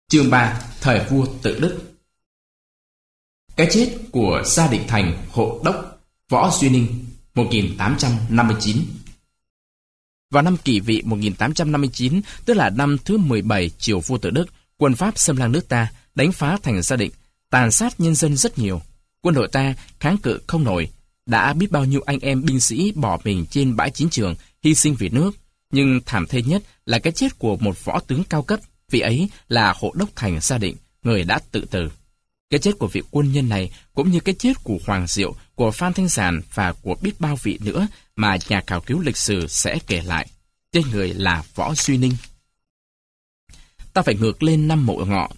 Chương 3. Thời vua Tự Đức. Cái chết của Gia Định Thành hộ đốc Võ Duy Ninh 1859. Vào năm Kỷ Vị 1859, tức là năm thứ 17 triều vua Tự Đức, quân Pháp xâm lăng nước ta, đánh phá thành Gia Định, tàn sát nhân dân rất nhiều. Quân đội ta kháng cự không nổi, đã biết bao nhiêu anh em binh sĩ bỏ mình trên bãi chiến trường, hy sinh vì nước. Nhưng thảm thê nhất là cái chết của một võ tướng cao cấp, vị ấy là hộ đốc thành Gia Định, người đã tự tử. Cái chết của vị quân nhân này cũng như cái chết của Hoàng Diệu, của Phan Thanh Giản và của biết bao vị nữa mà nhà khảo cứu lịch sử sẽ kể lại. Tên người là Võ Duy Ninh. Ta phải ngược lên năm Mậu Ngọ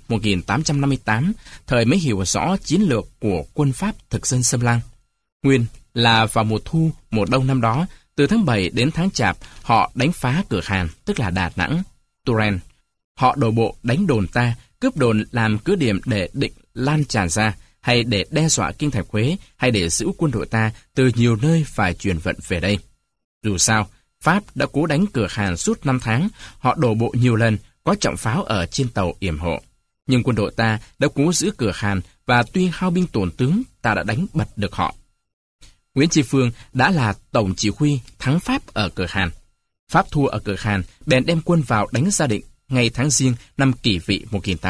1858, thời mới hiểu rõ chiến lược của quân Pháp thực dân xâm lăng. Nguyên là vào mùa thu, mùa đông năm đó, từ tháng 7 đến tháng Chạp, họ đánh phá cửa Hàn, tức là Đà Nẵng, Turen. Họ đổ bộ đánh đồn ta, cướp đồn làm cứ điểm để định lan tràn ra, hay để đe dọa kinh thành Huế, hay để giữ quân đội ta từ nhiều nơi phải chuyển vận về đây. Dù sao, Pháp đã cố đánh cửa Hàn suốt 5 tháng, họ đổ bộ nhiều lần, có trọng pháo ở trên tàu yểm hộ. Nhưng quân đội ta đã cố giữ cửa Hàn và tuy hao binh tổn tướng, ta đã đánh bật được họ. Nguyễn Tri Phương đã là tổng chỉ huy thắng Pháp ở cửa Hàn. Pháp thua ở cửa Hàn, bèn đem quân vào đánh Gia Định ngày tháng Giêng năm Kỷ Vị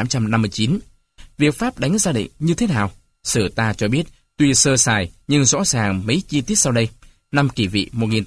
1859. Việc Pháp đánh Gia Định như thế nào? Sử ta cho biết, tuy sơ sài nhưng rõ ràng mấy chi tiết sau đây. Năm Kỷ Vị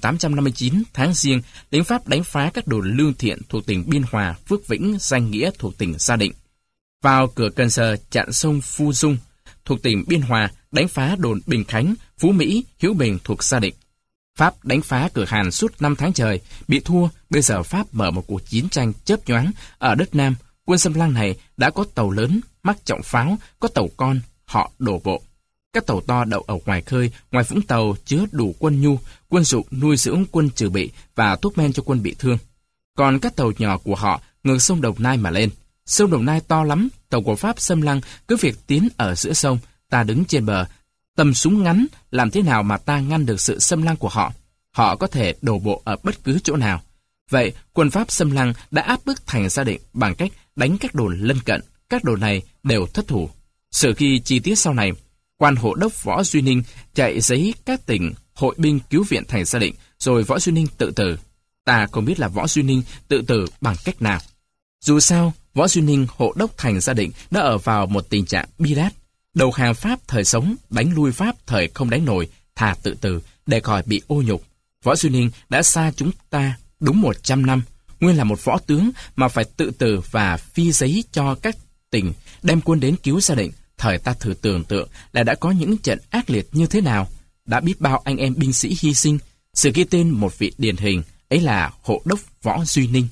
1859 tháng Giêng, lính Pháp đánh phá các đồn Lương Thiện thuộc tỉnh Biên Hòa, Phước Vĩnh, Danh Nghĩa thuộc tỉnh Gia Định. Vào cửa Cần Giờ chặn sông Phu Dung thuộc tỉnh Biên Hòa, đánh phá đồn Bình Khánh, Phú Mỹ, Hiếu Bình thuộc Gia Định. Pháp đánh phá cửa Hàn suốt 5 tháng trời, bị thua. Bây giờ Pháp mở một cuộc chiến tranh chớp nhoáng ở đất Nam. Quân xâm lăng này đã có tàu lớn, mắc trọng pháo, có tàu con, họ đổ bộ. Các tàu to đậu ở ngoài khơi, ngoài vũng tàu chứa đủ quân nhu, quân dụng nuôi dưỡng quân trừ bị và thuốc men cho quân bị thương. Còn các tàu nhỏ của họ ngược sông Đồng Nai mà lên. Sông Đồng Nai to lắm, tàu của Pháp xâm lăng cứ việc tiến ở giữa sông, ta đứng trên bờ, tầm súng ngắn, làm thế nào mà ta ngăn được sự xâm lăng của họ? Họ có thể đổ bộ ở bất cứ chỗ nào. Vậy, quân Pháp xâm lăng đã áp bức thành Gia Định bằng cách đánh các đồn lân cận. Các đồn này đều thất thủ. Sự ghi chi tiết sau này, quan hộ đốc Võ Duy Ninh chạy giấy các tỉnh hội binh cứu viện thành Gia Định, rồi Võ Duy Ninh tự tử. Ta không biết là Võ Duy Ninh tự tử bằng cách nào. Dù sao, Võ Duy Ninh hộ đốc thành Gia Định đã ở vào một tình trạng bi đát. Đầu hàng Pháp thời sống, đánh lui Pháp thời không đánh nổi, thà tự tử để khỏi bị ô nhục. Võ Duy Ninh đã xa chúng ta đúng 100 năm. Nguyên là một võ tướng mà phải tự tử và phi giấy cho các tỉnh đem quân đến cứu Gia Định. Thời ta thử tưởng tượng là đã có những trận ác liệt như thế nào. Đã biết bao anh em binh sĩ hy sinh. Sự ghi tên một vị điển hình ấy là hộ đốc Võ Duy Ninh.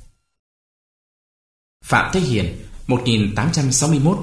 Phạm Thế Hiển 1861.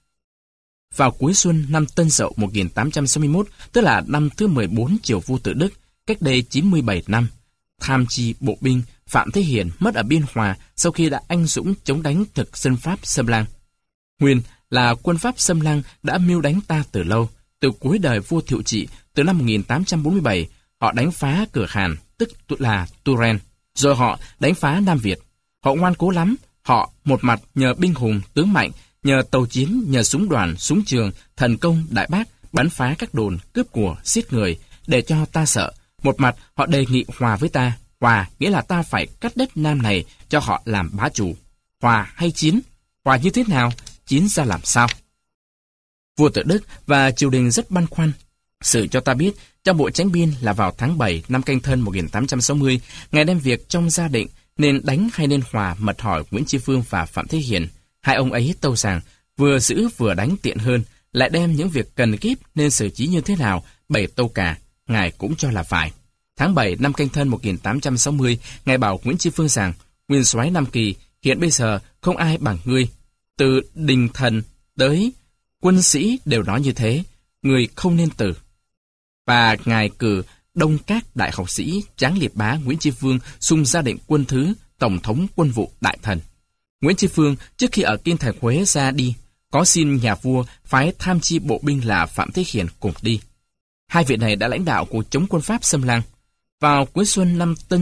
Vào cuối xuân năm Tân Dậu 1861, tức là năm thứ 14 triều vua Tự Đức, cách đây 97 năm, tham chi bộ binh Phạm Thế Hiển mất ở Biên Hòa sau khi đã anh dũng chống đánh thực dân Pháp xâm lăng. Nguyên là quân Pháp xâm lăng đã mưu đánh ta từ lâu, từ cuối đời vua Thiệu Trị, từ năm 1847, họ đánh phá cửa Hàn, tức là Turen, rồi họ đánh phá Nam Việt. Họ ngoan cố lắm, họ một mặt nhờ binh hùng, tướng mạnh, nhờ tàu chiến, nhờ súng đoàn, súng trường, thần công, đại bác, bắn phá các đồn, cướp của, giết người, để cho ta sợ. Một mặt, họ đề nghị hòa với ta. Hòa nghĩa là ta phải cắt đất Nam này cho họ làm bá chủ. Hòa hay chiến? Hòa như thế nào? Chiến ra làm sao? Vua Tự Đức và triều đình rất băn khoăn. Sử cho ta biết, trong bộ Chánh Biên là vào tháng 7 năm Canh Thân 1860, ngài đem việc trong Gia Định nên đánh hay nên hòa mật hỏi Nguyễn Tri Phương và Phạm Thế Hiển. Hai ông ấy tâu rằng vừa giữ vừa đánh tiện hơn, lại đem những việc cần kíp nên xử trí như thế nào, bày tâu cả, ngài cũng cho là phải. Tháng 7 năm Canh Thân 1860, ngài bảo Nguyễn Tri Phương rằng, nguyên soái Nam Kỳ, hiện bây giờ không ai bằng ngươi. Từ đình thần tới quân sĩ đều nói như thế, ngươi không nên từ. Và ngài cử đông các đại học sĩ Tráng Liệt Bá Nguyễn Tri Phương xung Gia Định quân thứ, tổng thống quân vụ đại thần. Nguyễn Tri Phương trước khi ở kinh thành Huế ra đi, có xin nhà vua phái tham chi bộ binh là Phạm Thế Hiển cùng đi. Hai vị này đã lãnh đạo cuộc chống quân Pháp xâm lăng. Vào cuối xuân năm Tân Dậu,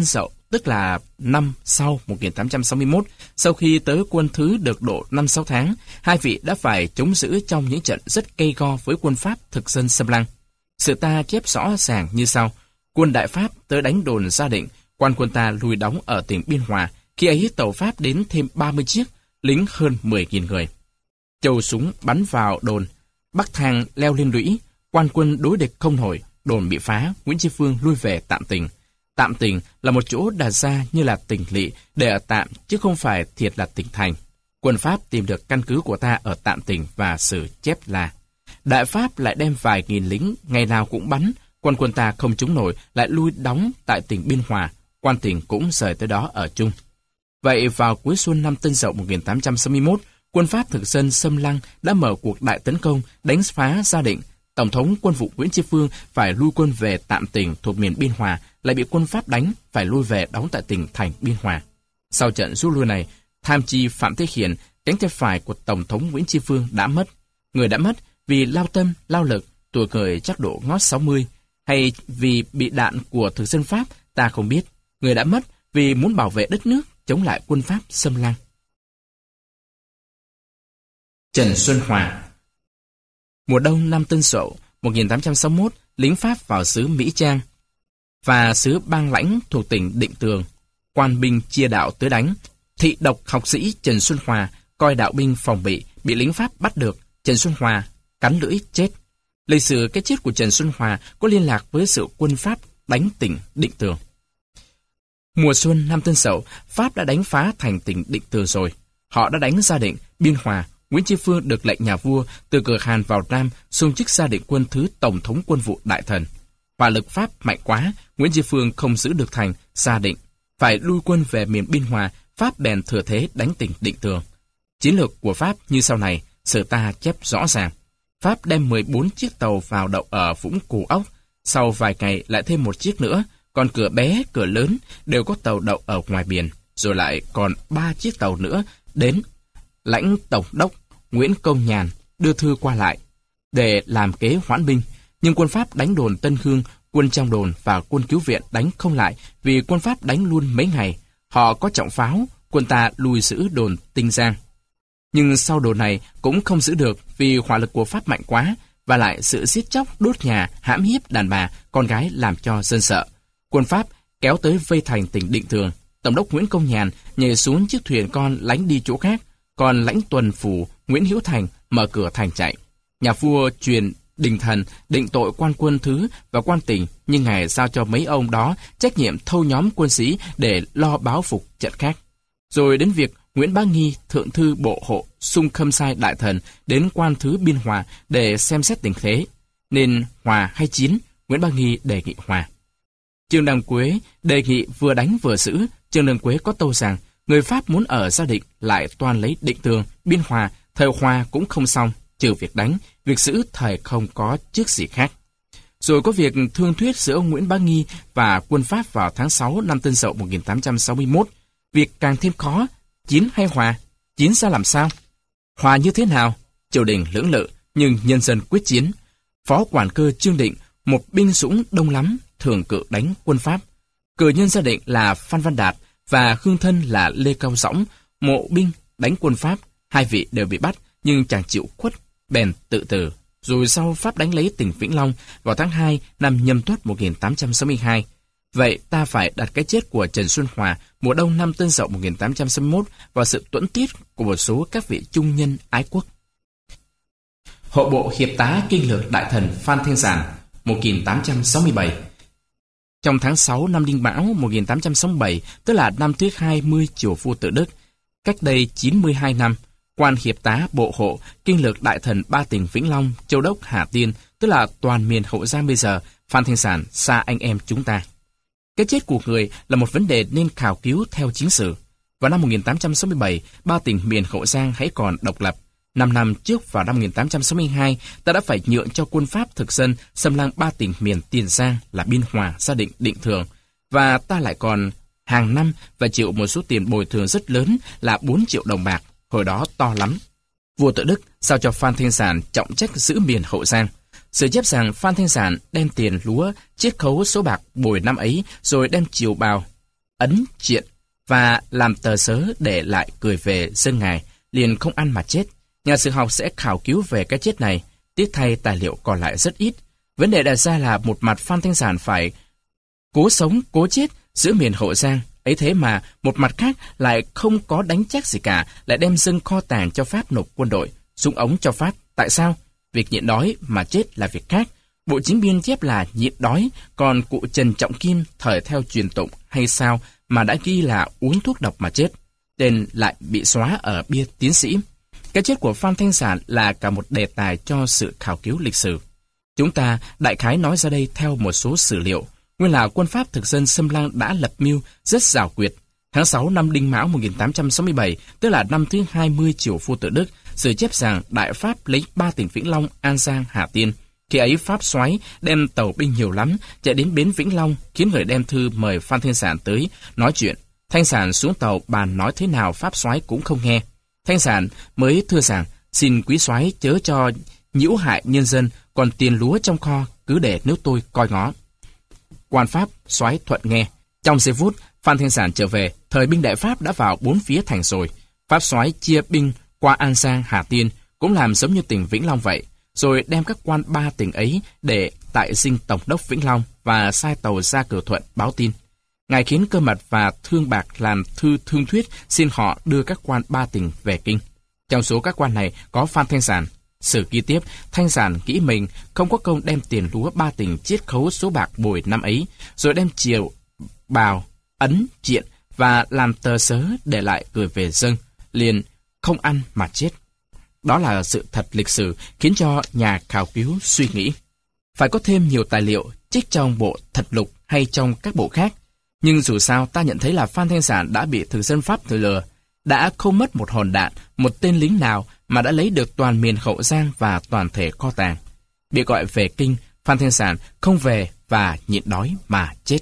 tức là năm sau 1861, sau khi tới quân Thứ được độ 5-6 tháng, hai vị đã phải chống giữ trong những trận rất gay go với quân Pháp thực dân xâm lăng. Sự ta chép rõ ràng như sau: quân Đại Pháp tới đánh đồn Gia Định, quan quân ta lùi đóng ở tỉnh Biên Hòa. Khi ấy tàu Pháp đến thêm 30 chiếc, lính hơn 10.000 người. Châu súng bắn vào đồn, Bắc Thang leo lên lũy, quan quân đối địch không nổi, đồn bị phá, Nguyễn Tri Phương lui về Tạm Tình. Tạm Tình là một chỗ đặt ra như là tỉnh lỵ để ở tạm, chứ không phải thiệt là tỉnh thành. Quân Pháp tìm được căn cứ của ta ở Tạm Tình và sử chép là: Đại Pháp lại đem vài nghìn lính, ngày nào cũng bắn, quân ta không trúng nổi, lại lui đóng tại tỉnh Biên Hòa, quan tỉnh cũng rời tới đó ở chung. Vậy vào cuối xuân năm Tân Dậu 1861, quân Pháp thực dân xâm lăng đã mở cuộc đại tấn công, đánh phá Gia Định. Tổng thống quân vụ Nguyễn Tri Phương phải lui quân về Tạm Tình thuộc miền Biên Hòa, lại bị quân Pháp đánh, phải lui về đóng tại tỉnh thành Biên Hòa. Sau trận rút lui này, tham chi Phạm Thế Hiển, cánh tay phải của Tổng thống Nguyễn Tri Phương đã mất. Người đã mất vì lao tâm, lao lực, tuổi người chắc độ ngót 60, hay vì bị đạn của thực dân Pháp, ta không biết. Người đã mất vì muốn bảo vệ đất nước, chống lại quân Pháp xâm lăng. Trần Xuân Hòa. Mùa đông năm Tân Sửu 1861, lính Pháp vào xứ Mỹ Trang và xứ Bang Lãnh thuộc tỉnh Định Tường. Quan binh chia đạo tới đánh. Thị độc học sĩ Trần Xuân Hòa coi đạo binh phòng bị lính Pháp bắt được. Trần Xuân Hòa cắn lưỡi chết. Lịch sử cái chết của Trần Xuân Hòa có liên lạc với sự quân Pháp đánh tỉnh Định Tường. Mùa xuân năm Tân Sửu, Pháp đã đánh phá thành tỉnh Định Tường rồi. Họ đã đánh Gia Định, Biên Hòa. Nguyễn Tri Phương được lệnh nhà vua từ cửa Hàn vào Nam xung chức Gia Định quân thứ Tổng thống quân vụ đại thần. Hỏa lực Pháp mạnh quá, Nguyễn Tri Phương không giữ được thành Gia Định, phải lui quân về miền Biên Hòa. Pháp bèn thừa thế đánh tỉnh Định Tường. Chiến lược của Pháp như sau này, sử ta chép rõ ràng. Pháp đem 14 chiếc tàu vào đậu ở Vũng Cù Ốc, sau vài ngày lại thêm một chiếc nữa, còn cửa bé, cửa lớn đều có tàu đậu ở ngoài biển, rồi lại còn 3 chiếc tàu nữa đến. Lãnh Tổng đốc Nguyễn Công Nhàn đưa thư qua lại để làm kế hoãn binh, nhưng quân Pháp đánh đồn Tân Hương, quân trong đồn và quân cứu viện đánh không lại vì quân Pháp đánh luôn mấy ngày. Họ có trọng pháo, quân ta lùi giữ đồn Tinh Giang. Nhưng sau đồn này cũng không giữ được vì hỏa lực của Pháp mạnh quá, và lại sự giết chóc, đốt nhà, hãm hiếp đàn bà, con gái làm cho dân sợ. Quân Pháp kéo tới vây thành tỉnh Định Tường. Tổng đốc Nguyễn Công Nhàn nhảy xuống chiếc thuyền con lánh đi chỗ khác, còn lãnh tuần phủ Nguyễn Hữu Thành mở cửa thành chạy. Nhà vua truyền đình thần định tội quan quân thứ và quan tỉnh, nhưng ngài giao cho mấy ông đó trách nhiệm thâu nhóm quân sĩ để lo báo phục trận khác. Rồi đến việc Nguyễn Bá Nghi, thượng thư bộ hộ, xung khâm sai đại thần đến quan thứ Biên Hòa để xem xét tình thế. Nên hòa hay chiến, Nguyễn Bá Nghi đề nghị hòa. Trương Đăng Quế đề nghị vừa đánh vừa giữ. Trương Đăng Quế có tâu rằng người Pháp muốn ở Gia Định lại toàn lấy Định Tường, Biên Hòa, thời hòa cũng không xong, trừ việc đánh, việc giữ thời không có trước gì khác. Rồi có việc thương thuyết giữa ông Nguyễn Bá Nghi và quân Pháp vào tháng 6 năm Tân Dậu 1861. Việc càng thêm khó, chiến hay hòa? Chiến ra làm sao? Hòa như thế nào? Triều đình lưỡng lự, nhưng nhân dân quyết chiến. Phó quản cơ Trương Định, một binh dũng đông lắm, thường cự đánh quân Pháp. Cử nhân Gia Định là Phan Văn Đạt và hương thân là Lê Cao Dõng, mộ binh đánh quân Pháp. Hai vị đều bị bắt, nhưng chẳng chịu khuất, bèn tự tử. Rồi sau Pháp đánh lấy tỉnh Vĩnh Long vào tháng 2 năm Nhâm Tuất 1862. Vậy ta phải đặt cái chết của Trần Xuân Hòa mùa đông năm Tân Dậu 1861 vào sự tuẫn tiết của một số các vị trung nhân ái quốc. Hộ bộ hiệp tá kinh lược đại thần Phan Thanh Giản 1867. Trong tháng 6 năm Đinh Mão 1867, tức là năm thứ 20 triều vua Tự Đức, cách đây 92 năm, quan hiệp tá bộ hộ kinh lược đại thần ba tỉnh Vĩnh Long, Châu Đốc, Hà Tiên, tức là toàn miền Hậu Giang bây giờ, Phan Thanh Giản xa anh em chúng ta. Cái chết của người là một vấn đề nên khảo cứu theo chính sử. Vào năm 1867, ba tỉnh miền Hậu Giang hãy còn độc lập. 5 năm trước vào năm 1862, ta đã phải nhượng cho quân Pháp thực dân xâm lăng ba tỉnh miền Tiền Giang là Biên Hòa, Gia Định, Định Thường. Và ta lại còn hàng năm phải chịu một số tiền bồi thường rất lớn là 4 triệu đồng bạc, hồi đó to lắm. Vua Tự Đức giao cho Phan Thanh Giản trọng trách giữ miền Hậu Giang. Sử chép rằng Phan Thanh Giản đem tiền lúa chiết khấu số bạc bồi năm ấy, rồi đem triều bào ấn triện và làm tờ sớ để lại gửi về dân Ngài, liền không ăn mà chết. Nhà sử học sẽ khảo cứu về cái chết này, tiếc thay tài liệu còn lại rất ít. Vấn đề đặt ra là một mặt Phan Thanh Giản phải cố sống cố chết giữa miền Hậu Giang, ấy thế mà một mặt khác lại không có đánh chắc gì cả, lại đem dâng kho tàng cho Pháp nộp quân đội, súng ống cho Pháp. Tại sao? Việc nhịn đói mà chết là việc khác. Bộ Chính biên chép là nhịn đói, còn cụ Trần Trọng Kim thời theo truyền tụng hay sao mà đã ghi là uống thuốc độc mà chết. Tên lại bị xóa ở bia tiến sĩ. Cái chết của Phan Thanh Giản là cả một đề tài cho sự khảo cứu lịch sử. Chúng ta đại khái nói ra đây theo một số sử liệu. Nguyên là quân Pháp thực dân xâm lăng đã lập mưu rất xảo quyệt. Tháng 6 năm Đinh Mão 1867, tức là năm thứ 20 triều vua Tự Đức, sử chép rằng Đại Pháp lấy 3 tỉnh Vĩnh Long, An Giang, Hà Tiên. Khi ấy Pháp soái đem tàu binh nhiều lắm, chạy đến bến Vĩnh Long, khiến người đem thư mời Phan Thanh Giản tới nói chuyện. Thanh Giản xuống tàu bàn nói thế nào Pháp soái cũng không nghe. Thanh Giản mới thưa rằng xin quý soái chớ cho nhiễu hại nhân dân, còn tiền lúa trong kho cứ để nước tôi coi ngó. Quan Pháp soái thuận nghe. Trong giây phút Phan Thanh Giản trở về, thời binh Đại Pháp đã vào 4 phía thành rồi. Pháp soái chia binh qua An Giang, Hà Tiên, cũng làm giống như tỉnh Vĩnh Long vậy, rồi đem các quan 3 tỉnh ấy để tại dinh tổng đốc Vĩnh Long và sai tàu ra Cửa Thuận báo tin. Ngài khiến Cơ Mật và Thương Bạc làm thư thương thuyết xin họ đưa các quan 3 tỉnh về kinh. Trong số các quan này có Phan Thanh Giản. Sử ghi tiếp, Thanh Giản nghĩ mình không có công đem tiền lúa 3 tỉnh chiết khấu số bạc bồi năm ấy, rồi đem triều, bào, ấn, triện và làm tờ sớ để lại gửi về dân, liền không ăn mà chết. Đó là sự thật lịch sử khiến cho nhà khảo cứu suy nghĩ. Phải có thêm nhiều tài liệu trích trong bộ Thật Lục hay trong các bộ khác. Nhưng dù sao ta nhận thấy là Phan Thanh Giản đã bị thực dân Pháp lừa, đã không mất một hòn đạn, một tên lính nào mà đã lấy được toàn miền Hậu Giang và toàn thể kho tàng. Bị gọi về kinh, Phan Thanh Giản không về và nhịn đói mà chết.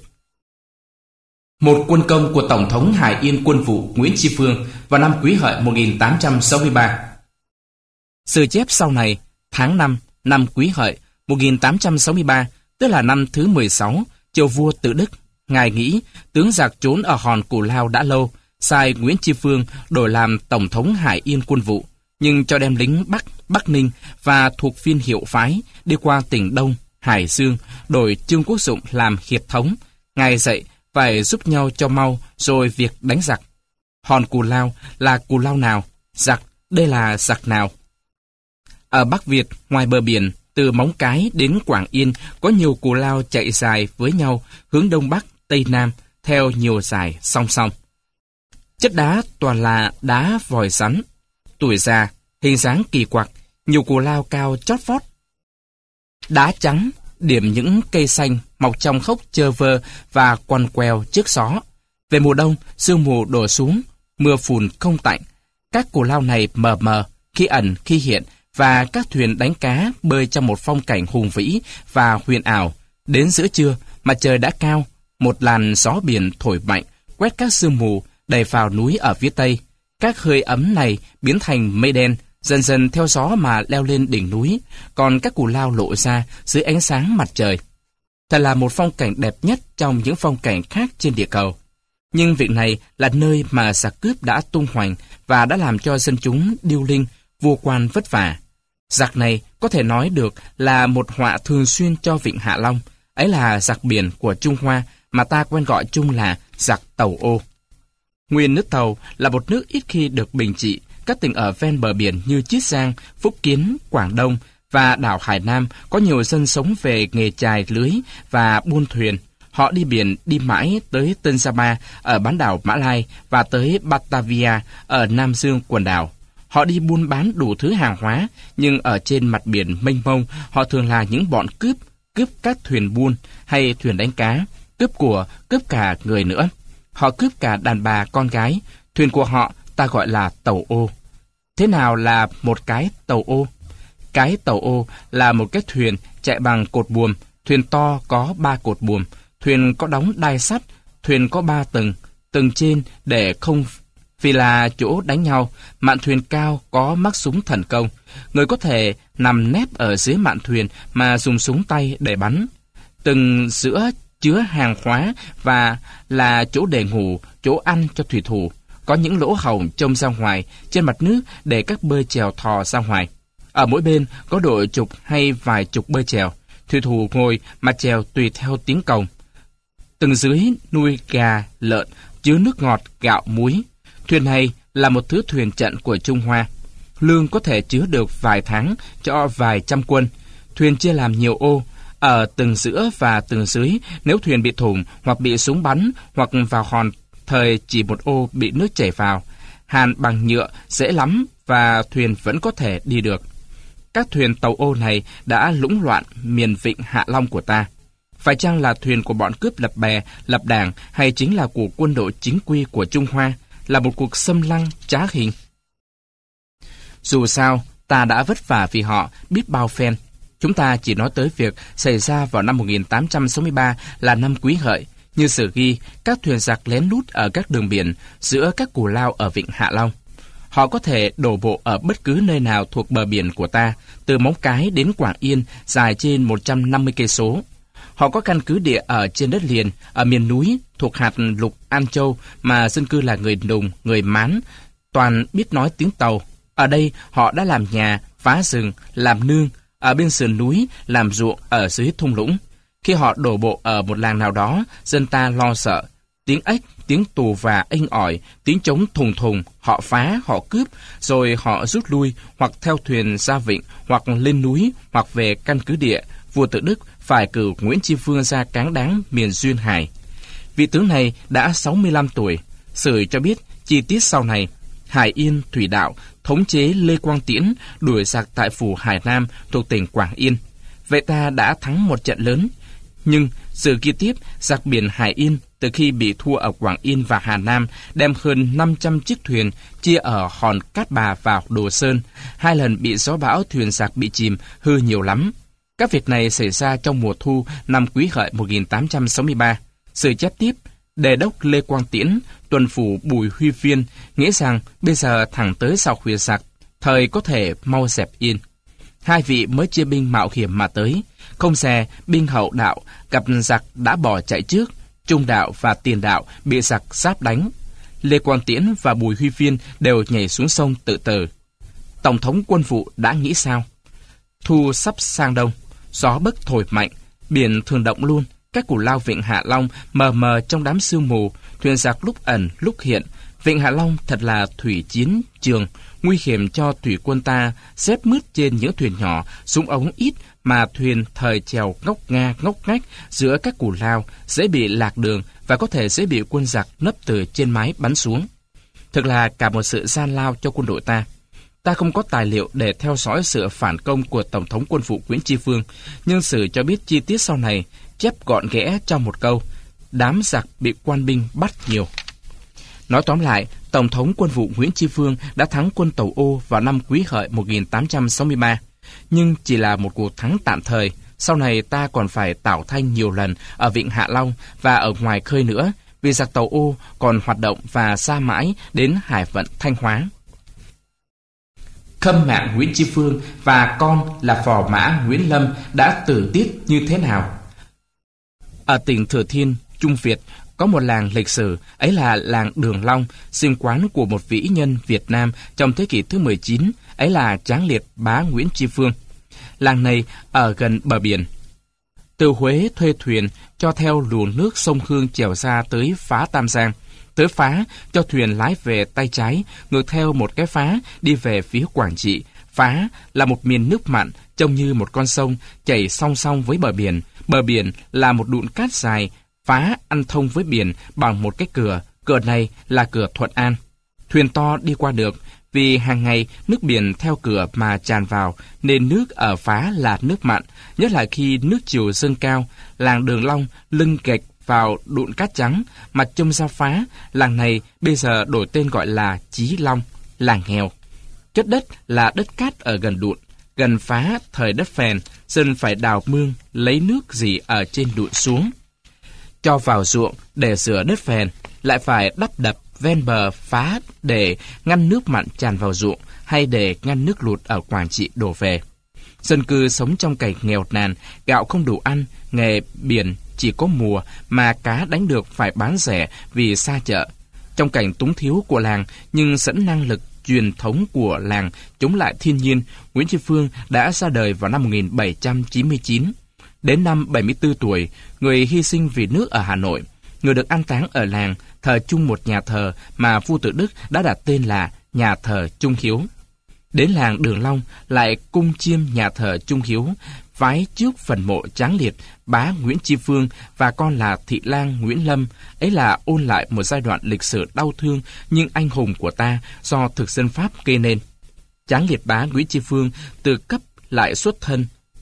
Một quân công của Tổng thống Hải Yên Quân vụ Nguyễn Tri Phương vào năm Quý Hợi 1863. Sử chép sau này, tháng 5 năm Quý Hợi 1863, tức là năm thứ 16, triều vua Tự Đức, ngài nghĩ tướng giặc trốn ở hòn Cù Lao đã lâu, sai Nguyễn Tri Phương đổi làm Tổng thống Hải Yên Quân vụ, nhưng cho đem lính Bắc Ninh và thuộc phiên hiệu phái đi qua tỉnh Đông, Hải Dương, đổi Trương Quốc Dụng làm hiệp thống. Ngài dạy phải giúp nhau cho mau, rồi việc đánh giặc. Hòn Cù Lao là Cù Lao nào? Giặc, đây là giặc nào? Ở Bắc Việt, ngoài bờ biển, từ Móng Cái đến Quảng Yên, có nhiều Cù Lao chạy dài với nhau, hướng Đông Bắc, Tây Nam, theo nhiều dải song song. Chất đá toàn là đá vòi rắn, tuổi già, hình dáng kỳ quặc, nhiều Cù Lao cao chót vót. Đá trắng, điểm những cây xanh mọc trong hốc chơ vơ và quằn quèo trước gió. Về mùa đông, sương mù đổ xuống, mưa phùn không tạnh. Các Cù Lao này mờ mờ, khi ẩn khi hiện, và các thuyền đánh cá bơi trong một phong cảnh hùng vĩ và huyền ảo. Đến giữa trưa, mặt trời đã cao, một làn gió biển thổi mạnh, quét các sương mù đầy vào núi ở phía tây. Các hơi ấm này biến thành mây đen, dần dần theo gió mà leo lên đỉnh núi, còn các Cù Lao lộ ra dưới ánh sáng mặt trời. Thật là một phong cảnh đẹp nhất trong những phong cảnh khác trên địa cầu. Nhưng việc này là nơi mà giặc cướp đã tung hoành và đã làm cho dân chúng điêu linh, vô quan vất vả. Giặc này có thể nói được là một họa thường xuyên cho Vịnh Hạ Long, ấy là giặc biển của Trung Hoa mà ta quen gọi chung là giặc Tàu Ô. Nguyên nước Tàu là một nước ít khi được bình trị. Các tỉnh ở ven bờ biển như Chiết Giang, Phúc Kiến, Quảng Đông và đảo Hải Nam có nhiều dân sống về nghề chài lưới và buôn thuyền. Họ đi biển đi mãi tới Tân Java ở bán đảo Mã Lai và tới Batavia ở Nam Dương quần đảo. Họ đi buôn bán đủ thứ hàng hóa, nhưng ở trên mặt biển mênh mông, họ thường là những bọn cướp các thuyền buôn hay thuyền đánh cá, cướp của, cướp cả người nữa. Họ cướp cả đàn bà con gái. Thuyền của họ ta gọi là tàu ô. Thế nào là một cái tàu ô? Cái tàu ô là một cái thuyền chạy bằng cột buồm. Thuyền to có 3 cột buồm. Thuyền có đóng đai sắt. Thuyền có 3 tầng. Tầng trên để không vì là chỗ đánh nhau. Mạn thuyền cao có mắc súng thần công. Người có thể nằm nép ở dưới mạn thuyền mà dùng súng tay để bắn. Tầng giữa chứa hàng hóa và là chỗ để ngủ, chỗ ăn cho thủy thủ. Có những lỗ hổng trông ra ngoài trên mặt nước để các bơi chèo thò ra ngoài. Ở mỗi bên có đội chục hay vài chục bơi chèo. Thủy thủ ngồi mà chèo tùy theo tiếng cồng. Tầng dưới nuôi gà, lợn, chứa nước ngọt, gạo, muối. Thuyền này là một thứ thuyền trận của Trung Hoa. Lương có thể chứa được vài tháng cho vài trăm quân. Thuyền chia làm nhiều ô. Ở tầng giữa và tầng dưới, nếu thuyền bị thủng hoặc bị súng bắn hoặc vào hòn thời chỉ một ô bị nước chảy vào. Hàn bằng nhựa dễ lắm và thuyền vẫn có thể đi được. Các thuyền tàu ô này đã lũng loạn miền vịnh Hạ Long của ta. Phải chăng là thuyền của bọn cướp lập bè, lập đảng hay chính là của quân đội chính quy của Trung Hoa, là một cuộc xâm lăng trá hình? Dù sao, ta đã vất vả vì họ biết bao phen. Chúng ta chỉ nói tới việc xảy ra vào năm 1863 là năm Quý Hợi, như sử ghi các thuyền giặc lén lút ở các đường biển giữa các cù lao ở vịnh Hạ Long. Họ có thể đổ bộ ở bất cứ nơi nào thuộc bờ biển của ta, từ Móng Cái đến Quảng Yên, dài trên 150 cây số. Họ có căn cứ địa ở trên đất liền, ở miền núi thuộc hạt lục An Châu mà dân cư là người Nùng, người Mán, toàn biết nói tiếng Tàu. Ở đây họ đã làm nhà, phá rừng, làm nương, ở bên sườn núi làm ruộng ở dưới thung lũng. Khi họ đổ bộ ở một làng nào đó, dân ta lo sợ. Tiếng ếch, tiếng tù và inh ỏi, tiếng trống thùng thùng, họ phá, họ cướp, rồi họ rút lui, hoặc theo thuyền ra vịnh, hoặc lên núi, hoặc về căn cứ địa. Vua Tự Đức phải cử Nguyễn Tri Phương ra cáng đáng miền Duyên Hải. Vị tướng này đã 65 tuổi. Sử cho biết chi tiết sau này. Hải Yên Thủy Đạo thống chế Lê Quang Tiễn đuổi giặc tại phủ Hải Nam thuộc tỉnh Quảng Yên. Vậy ta đã thắng một trận lớn. Nhưng sử ghi tiếp, giặc biển Hải Yên từ khi bị thua ở Quảng Yên và Hà Nam đem hơn 500 chiếc thuyền chia ở hòn Cát Bà và Đồ Sơn. 2 lần bị gió bão thuyền giặc bị chìm, hư nhiều lắm. Các việc này xảy ra trong mùa thu năm Quý Hợi 1863. Sử chép tiếp, Đề đốc Lê Quang Tiễn, tuần phủ Bùi Huy Phiên nghĩ rằng bây giờ thẳng tới sau khuya giặc, thời có thể mau dẹp yên. 2 vị mới chia binh mạo hiểm mà tới, không dè binh hậu đạo gặp giặc đã bỏ chạy trước, trung đạo và tiền đạo bị giặc giáp đánh. Lê Quang Tiễn và Bùi Huy Phiên đều nhảy xuống sông tự tử. Tổng thống quân vụ đã nghĩ sao? Thu sắp sang đông, gió bấc thổi mạnh, biển thường động luôn. Các cù lao vịnh Hạ Long mờ mờ trong đám sương mù, thuyền giặc lúc ẩn lúc hiện. Vịnh Hạ Long thật là thủy chiến trường, nguy hiểm cho thủy quân ta, xếp mướt trên những thuyền nhỏ, súng ống ít mà thuyền thời chèo ngóc nga ngóc ngách giữa các cù lao, dễ bị lạc đường và có thể dễ bị quân giặc nấp từ trên mái bắn xuống. Thực là cả một sự gian lao cho quân đội ta. Ta không có tài liệu để theo dõi sự phản công của Tổng thống quân vụ Nguyễn Tri Phương, nhưng sử cho biết chi tiết sau này, chép gọn ghẽ trong một câu: đám giặc bị quan binh bắt nhiều. Nói tóm lại, Tổng thống quân vụ Nguyễn Tri Phương đã thắng quân Tàu Ô vào năm Quý Hợi 1863, nhưng chỉ là một cuộc thắng tạm thời. Sau này ta còn phải tảo thanh nhiều lần ở vịnh Hạ Long và ở ngoài khơi nữa, vì giặc Tàu Ô còn hoạt động và xa mãi đến hải vận Thanh Hóa. Khâm mạng Nguyễn Tri Phương và con là phò mã Nguyễn Lâm đã tử tiết như thế nào? Ở tỉnh Thừa Thiên, Trung Việt, có một làng lịch sử, ấy là làng Đường Long, sinh quán của một vĩ nhân Việt Nam trong thế kỷ thứ 19, ấy là Tráng Liệt bá Nguyễn Tri Phương. Làng này ở gần bờ biển. Từ Huế thuê thuyền cho theo luồng nước sông Hương chèo ra tới phá Tam Giang. Tới phá, cho thuyền lái về tay trái, ngược theo một cái phá đi về phía Quảng Trị. Phá là một miền nước mặn, trông như một con sông chảy song song với bờ biển. Bờ biển là một đụn cát dài, phá ăn thông với biển bằng một cái cửa. Cửa này là cửa Thuận An. Thuyền to đi qua được, vì hàng ngày nước biển theo cửa mà tràn vào, nên nước ở phá là nước mặn. Nhất là khi nước chiều dâng cao, làng Đường Long lưng gạch vào đụn cát trắng, mặt trông ra phá. Làng này bây giờ đổi tên gọi là Chí Long, làng nghèo. Chất đất là đất cát ở gần đụn. Gần phá thời đất phèn, dân phải đào mương lấy nước dì ở trên đụn xuống, cho vào ruộng để rửa đất phèn, lại phải đắp đập ven bờ phá để ngăn nước mặn tràn vào ruộng hay để ngăn nước lụt ở Quảng Trị đổ về. Dân cư sống trong cảnh nghèo nàn, gạo không đủ ăn, nghề biển chỉ có mùa mà cá đánh được phải bán rẻ vì xa chợ. Trong cảnh túng thiếu của làng nhưng sẵn năng lực truyền thống của làng chống lại thiên nhiên, Nguyễn Tri Phương đã ra đời vào năm 1799. Đến năm 74 tuổi, người hy sinh vì nước ở Hà Nội. Người được an táng ở làng, thờ chung một nhà thờ mà vua Tự Đức đã đặt tên là nhà thờ Trung Hiếu. Đến làng Đường Long lại cung chiêm nhà thờ Trung Hiếu, vái trước phần mộ tráng liệt bá Nguyễn Tri Phương và con là thị lang Nguyễn Lâm. Ấy là ôn lại một giai đoạn lịch sử đau thương nhưng anh hùng của ta do thực dân Pháp gây nên. Tráng liệt bá Nguyễn Tri Phương từ cấp lại xuất thân.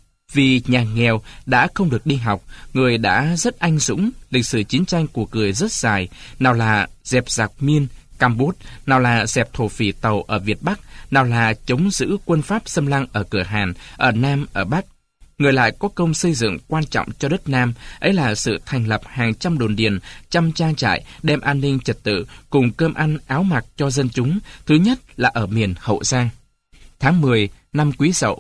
Vì nhà nghèo đã không được đi học, người đã rất anh dũng. Lịch sử chiến tranh của người rất dài, nào là dẹp giặc Miên, Campuchia, nào là dẹp thổ phỉ Tàu ở Việt Bắc, nào là chống giữ quân Pháp xâm lăng ở cửa Hàn, ở Nam, ở Bắc. Người lại có công xây dựng quan trọng cho đất Nam, ấy là sự thành lập hàng trăm đồn điền, trăm trang trại, đem an ninh trật tự, cùng cơm ăn áo mặc cho dân chúng, thứ nhất là ở miền Hậu Giang. Tháng 10 năm Quý Dậu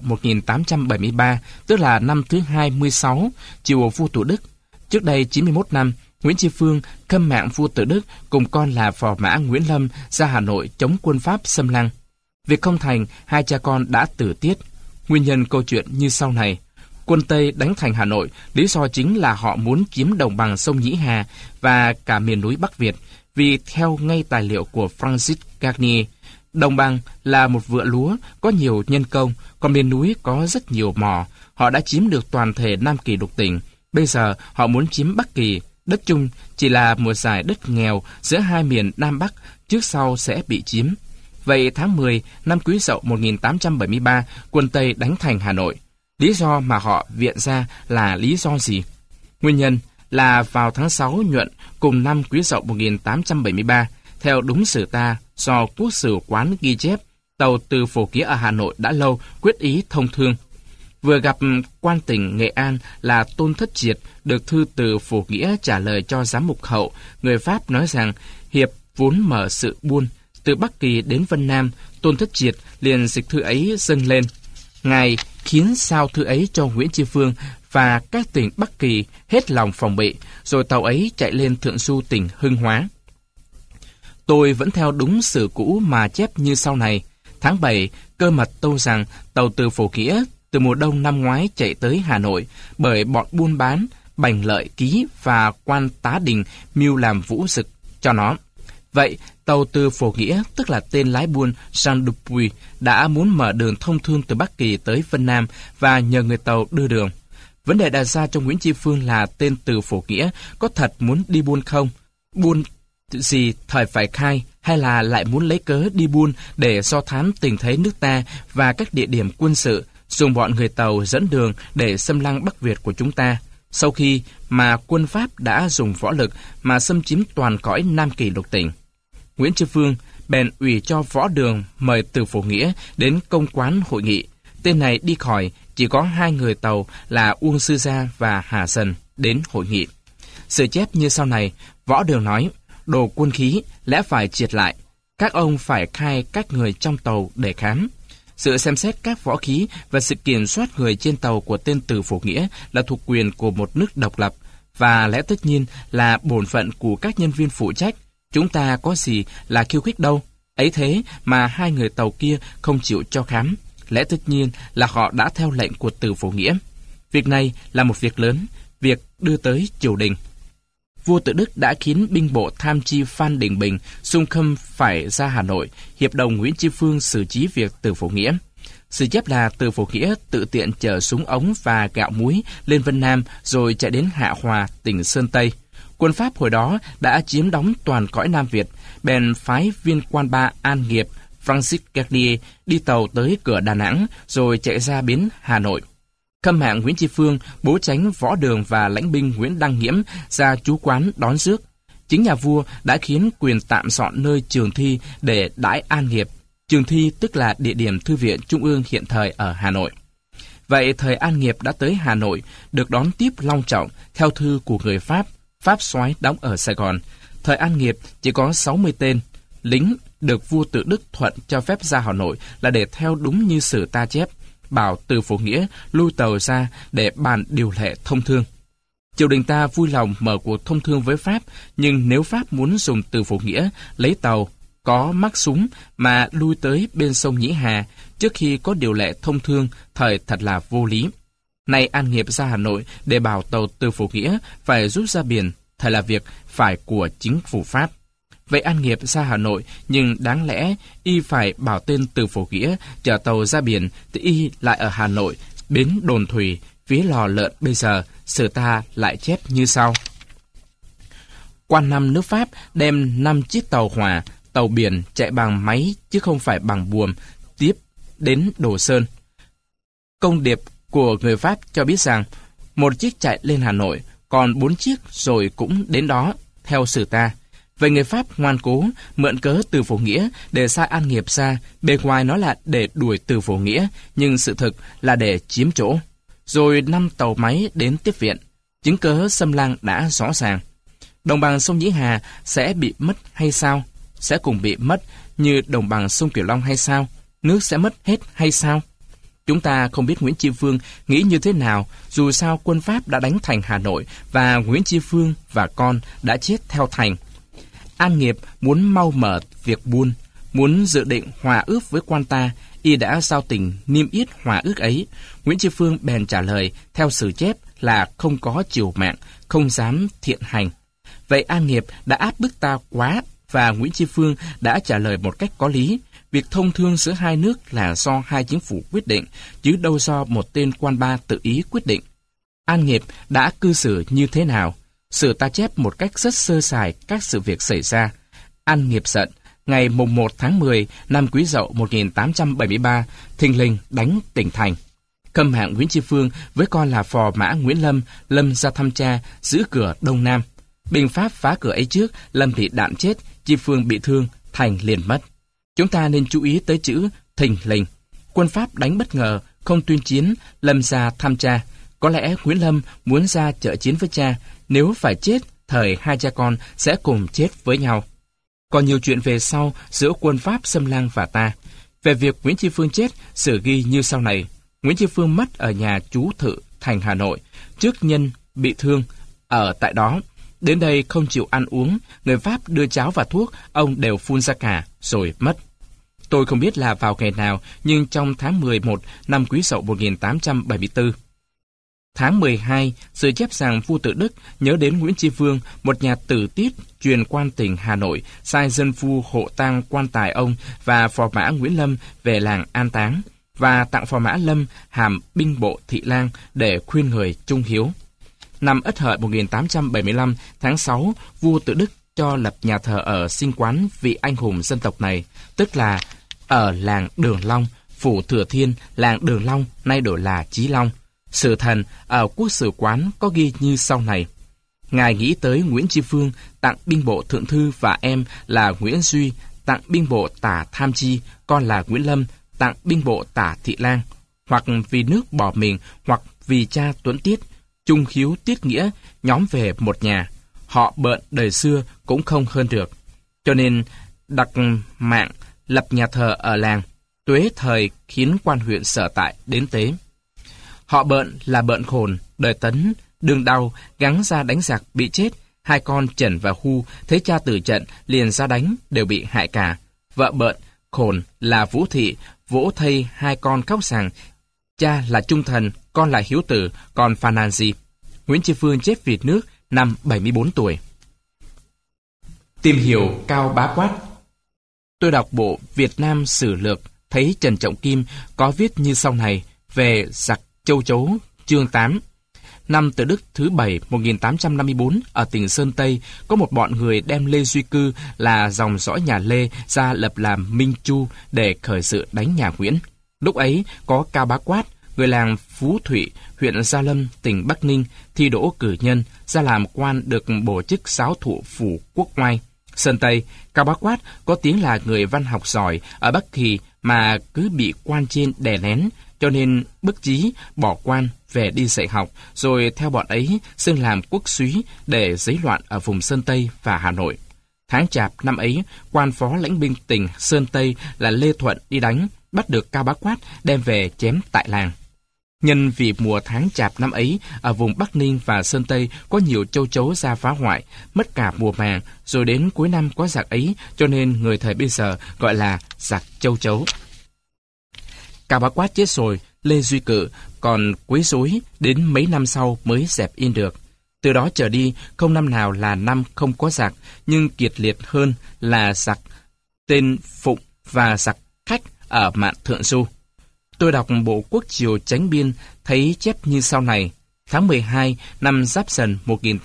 1873, tức là năm thứ 26, triều vua Tự Đức. Trước đây 91 năm, Nguyễn Tri Phương khâm mạng vua Tự Đức cùng con là phò mã Nguyễn Lâm ra Hà Nội chống quân Pháp xâm lăng. Việc không thành, hai cha con đã tử tiết. Nguyên nhân câu chuyện như sau này. Quân Tây đánh thành Hà Nội, lý do chính là họ muốn chiếm đồng bằng sông Nhĩ Hà và cả miền núi Bắc Việt, vì theo ngay tài liệu của Francis Garnier, đồng bằng là một vựa lúa có nhiều nhân công, còn miền núi có rất nhiều mỏ. Họ đã chiếm được toàn thể Nam Kỳ lục tỉnh. Bây giờ họ muốn chiếm Bắc Kỳ. Đất Trung chỉ là một dải đất nghèo giữa hai miền Nam Bắc, trước sau sẽ bị chiếm. Vậy tháng 10 năm Quý Dậu 1873, quân Tây đánh thành Hà Nội. Lý do mà họ viện ra là lý do gì? Nguyên nhân là vào tháng 6 Nhuận cùng năm Quý Dậu 1873, theo đúng sử ta, do quốc sử quán ghi chép, tàu từ Phổ Kía ở Hà Nội đã lâu quyết ý thông thương. Vừa gặp quan tỉnh Nghệ An là Tôn Thất Triệt, được thư từ Phổ Nghĩa trả lời cho giám mục Hậu, người Pháp nói rằng hiệp vốn mở sự buôn từ Bắc Kỳ đến Vân Nam. Tôn Thất Triệt liền dịch thư ấy dâng lên. Ngài khiến sao thư ấy cho Nguyễn Tri Phương và các tỉnh Bắc Kỳ hết lòng phòng bị, rồi tàu ấy chạy lên Thượng Du tỉnh Hưng Hóa. Tôi vẫn theo đúng sử cũ mà chép như sau này. Tháng 7, cơ mật tâu rằng tàu từ Phổ Nghĩa từ mùa đông năm ngoái chạy tới Hà Nội bởi bọn buôn bán, Bành Lợi Ký và quan Tá Đình mưu làm vũ dực cho nó. Vậy, tàu từ Phổ Nghĩa, tức là tên lái buôn Jean Dupuy, đã muốn mở đường thông thương từ Bắc Kỳ tới Vân Nam và nhờ người tàu đưa đường. Vấn đề đặt ra cho Nguyễn Tri Phương là tên từ Phổ Nghĩa có thật muốn đi buôn không? Buôn gì thời phải khai, hay là lại muốn lấy cớ đi buôn để do thám tình thế nước ta và các địa điểm quân sự, dùng bọn người tàu dẫn đường để xâm lăng Bắc Việt của chúng ta, sau khi mà quân Pháp đã dùng võ lực mà xâm chiếm toàn cõi Nam Kỳ lục tỉnh. Nguyễn Tri Phương bèn ủy cho Võ Đường mời từ Phổ Nghĩa đến công quán hội nghị. Tên này đi khỏi, chỉ có hai người tàu là Uông Sư Gia và Hà Dần đến hội nghị. Sự chép như sau này. Võ Đường nói, đồ quân khí lẽ phải triệt lại, các ông phải khai các người trong tàu để khám. Sự xem xét các võ khí và sự kiểm soát người trên tàu của tên từ Phổ Nghĩa là thuộc quyền của một nước độc lập, và lẽ tất nhiên là bổn phận của các nhân viên phụ trách. Chúng ta có gì là khiêu khích đâu. Ấy thế mà hai người tàu kia không chịu cho khám. Lẽ tất nhiên là họ đã theo lệnh của từ Phổ Nghĩa. Việc này là một việc lớn, việc đưa tới triều đình. Vua Tự Đức đã khiến binh bộ tham chi Phan Đình Bình xung khâm phải ra Hà Nội, hiệp đồng Nguyễn Tri Phương xử trí việc từ Phổ Nghĩa. Sự chép là từ Phổ Nghĩa tự tiện chở súng ống và gạo muối lên Vân Nam rồi chạy đến Hạ Hòa, tỉnh Sơn Tây. Quân Pháp hồi đó đã chiếm đóng toàn cõi Nam Việt, bèn phái viên quan ba An Nghiệp Francis Garnier đi tàu tới cửa Đà Nẵng rồi chạy ra bến Hà Nội. Khâm mạng Nguyễn Tri Phương bố tránh Võ Đường và lãnh binh Nguyễn Đăng Nghiễm ra trú quán đón rước. Chính nhà vua đã khiến quyền tạm dọn nơi Trường Thi để đãi An Nghiệp. Trường Thi tức là địa điểm thư viện trung ương hiện thời ở Hà Nội. Vậy thời An Nghiệp đã tới Hà Nội, được đón tiếp long trọng theo thư của người Pháp. Pháp soái đóng ở Sài Gòn. Thời An Nghiệp chỉ có 60 tên lính được vua Tự Đức thuận cho phép ra Hà Nội là để theo đúng như sử ta chép, bảo từ Phổ Nghĩa lui tàu ra để bàn điều lệ thông thương. Triều đình ta vui lòng mở cuộc thông thương với Pháp, nhưng nếu Pháp muốn dùng từ phổ nghĩa, lấy tàu có mắc súng mà lui tới bên sông Nhĩ Hà trước khi có điều lệ thông thương, thời thật là vô lý. Nay An Nghiệp ra Hà Nội để bảo tàu từ phổ nghĩa phải rút ra biển, thời là việc phải của chính phủ Pháp. Vậy An Nghiệp ra Hà Nội, nhưng đáng lẽ y phải bảo tên từ phổ nghĩa chở tàu ra biển, thì y lại ở Hà Nội, bến Đồn Thủy, phía Lò Lợn bây giờ, sử ta lại chép như sau. Quan năm nước Pháp đem 5 chiếc tàu hỏa, tàu biển chạy bằng máy chứ không phải bằng buồm, tiếp đến Đồ Sơn. Công điệp của người Pháp cho biết rằng, một chiếc chạy lên Hà Nội, còn 4 chiếc rồi cũng đến đó, theo sử ta. Vậy người Pháp ngoan cố, mượn cớ từ phổ nghĩa để sai An Nghiệp ra, bề ngoài nó là để đuổi từ phổ nghĩa, nhưng sự thực là để chiếm chỗ. Rồi 5 tàu máy đến tiếp viện, chứng cớ xâm lăng đã rõ ràng. Đồng bằng sông Nhĩ Hà sẽ bị mất hay sao? Sẽ cùng bị mất như đồng bằng sông Cửu Long hay sao? Nước sẽ mất hết hay sao? Chúng ta không biết Nguyễn Tri Phương nghĩ như thế nào, dù sao quân Pháp đã đánh thành Hà Nội và Nguyễn Tri Phương và con đã chết theo thành. An Nghiệp muốn mau mở việc buôn, muốn dự định hòa ước với quan ta, y đã giao tình niêm yết hòa ước ấy. Nguyễn Tri Phương bèn trả lời theo sử chép là không có chiều mạng, không dám thiện hành. Vậy An Nghiệp đã áp bức ta quá, và Nguyễn Tri Phương đã trả lời một cách có lý. Việc thông thương giữa hai nước là do hai chính phủ quyết định, chứ đâu do một tên quan ba tự ý quyết định. An Nghiệp đã cư xử như thế nào? Sử ta chép một cách rất sơ sài các sự việc xảy ra. An Nghiệp giận, ngày mùng 1 tháng 10 năm Quý Dậu 1873, thình lình đánh tỉnh thành. Khâm hạng Nguyễn Tri Phương với con là phò mã Nguyễn Lâm, Lâm ra thăm cha, giữ cửa Đông Nam. Binh Pháp phá cửa ấy trước, Lâm bị đạn chết, Tri Phương bị thương, thành liền mất. Chúng ta nên chú ý tới chữ thình lình. Quân Pháp đánh bất ngờ, không tuyên chiến, Lâm ra thăm cha. Có lẽ Nguyễn Lâm muốn ra trợ chiến với cha, nếu phải chết, thời hai cha con sẽ cùng chết với nhau. Còn nhiều chuyện về sau giữa quân Pháp xâm lăng và ta. Về việc Nguyễn Tri Phương chết, sử ghi như sau này. Nguyễn Tri Phương mất ở nhà chú Thự, thành Hà Nội, trước nhân bị thương, ở tại đó. Đến đây không chịu ăn uống, người Pháp đưa cháo và thuốc, ông đều phun ra cả, rồi mất. Tôi không biết là vào ngày nào, nhưng trong tháng 11 năm Quý Dậu 1874. Tháng 12, sử chép rằng vua Tự Đức nhớ đến Nguyễn Tri Phương, một nhà tử tiết truyền quan tỉnh Hà Nội, sai dân phu hộ tang quan tài ông và phò mã Nguyễn Lâm về làng an táng, và tặng phò mã Lâm hàm binh bộ thị lang để khuyên người trung hiếu. Năm Ất Hợi 1875, tháng 6, vua Tự Đức cho lập nhà thờ ở sinh quán vị anh hùng dân tộc này, tức là ở làng Đường Long, phủ Thừa Thiên, làng Đường Long, nay đổi là Chí Long. Sử thần ở quốc sử quán có ghi như sau này. Ngài nghĩ tới Nguyễn Tri Phương, tặng binh bộ thượng thư và em là Nguyễn Duy, tặng binh bộ tả Tham Chi, con là Nguyễn Lâm, tặng binh bộ tả Thị Lang, hoặc vì nước bỏ mình, hoặc vì cha Tuấn Tiết, trung hiếu tiết nghĩa, nhóm về một nhà. Họ bợn đời xưa cũng không hơn được. Cho nên đặc mạng lập nhà thờ ở làng, tuế thời khiến quan huyện sở tại đến tế. Họ bợn là bợn khồn, đời Tấn, đương đau, gắng ra đánh giặc bị chết. Hai con Trần và Hu thấy cha tử trận liền ra đánh, đều bị hại cả. Vợ bợn khồn là Vũ Thị, vỗ thây hai con khóc rằng cha là trung thần, con là hiếu tử, còn phàn nàn gì. Nguyễn Tri Phương chết vì nước năm 74 tuổi. Tìm hiểu Cao Bá Quát. Tôi đọc bộ Việt Nam Sử Lược, thấy Trần Trọng Kim có viết như sau này về giặc Châu Chấu, chương 8. Năm Tự Đức thứ 7 1854, ở tỉnh Sơn Tây, có một bọn người đem Lê Duy Cư là dòng dõi nhà Lê ra lập làm Minh Chu để khởi sự đánh nhà Nguyễn. Lúc ấy có Cao Bá Quát, người làng Phú Thụy, huyện Gia Lâm, tỉnh Bắc Ninh, thi đỗ cử nhân, ra làm quan được bổ chức giáo thụ phủ Quốc Oai. Sơn Tây, Cao Bá Quát có tiếng là người văn học giỏi ở Bắc Kỳ mà cứ bị quan trên đè nén, cho nên bức chí bỏ quan về đi dạy học, rồi theo bọn ấy xưng làm quốc súy để giấy loạn ở vùng Sơn Tây và Hà Nội. Tháng Chạp năm ấy, quan phó lãnh binh tỉnh Sơn Tây là Lê Thuận đi đánh, bắt được Cao Bá Quát đem về chém tại làng. Nhân vì mùa tháng chạp năm ấy, ở vùng Bắc Ninh và Sơn Tây có nhiều châu chấu ra phá hoại, mất cả mùa màng, rồi đến cuối năm có giặc ấy, cho nên người thời bây giờ gọi là giặc châu chấu. Cao Bá Quát chết rồi, Lê Duy Cự còn quấy rối đến mấy năm sau mới dẹp yên được. Từ đó trở đi, không năm nào là năm không có giặc, nhưng kiệt liệt hơn là giặc tên Phụng và giặc Khách ở mạn Thượng Du. Tôi đọc bộ Quốc Triều Chánh Biên thấy chép như sau này. Tháng 12 năm Giáp Dần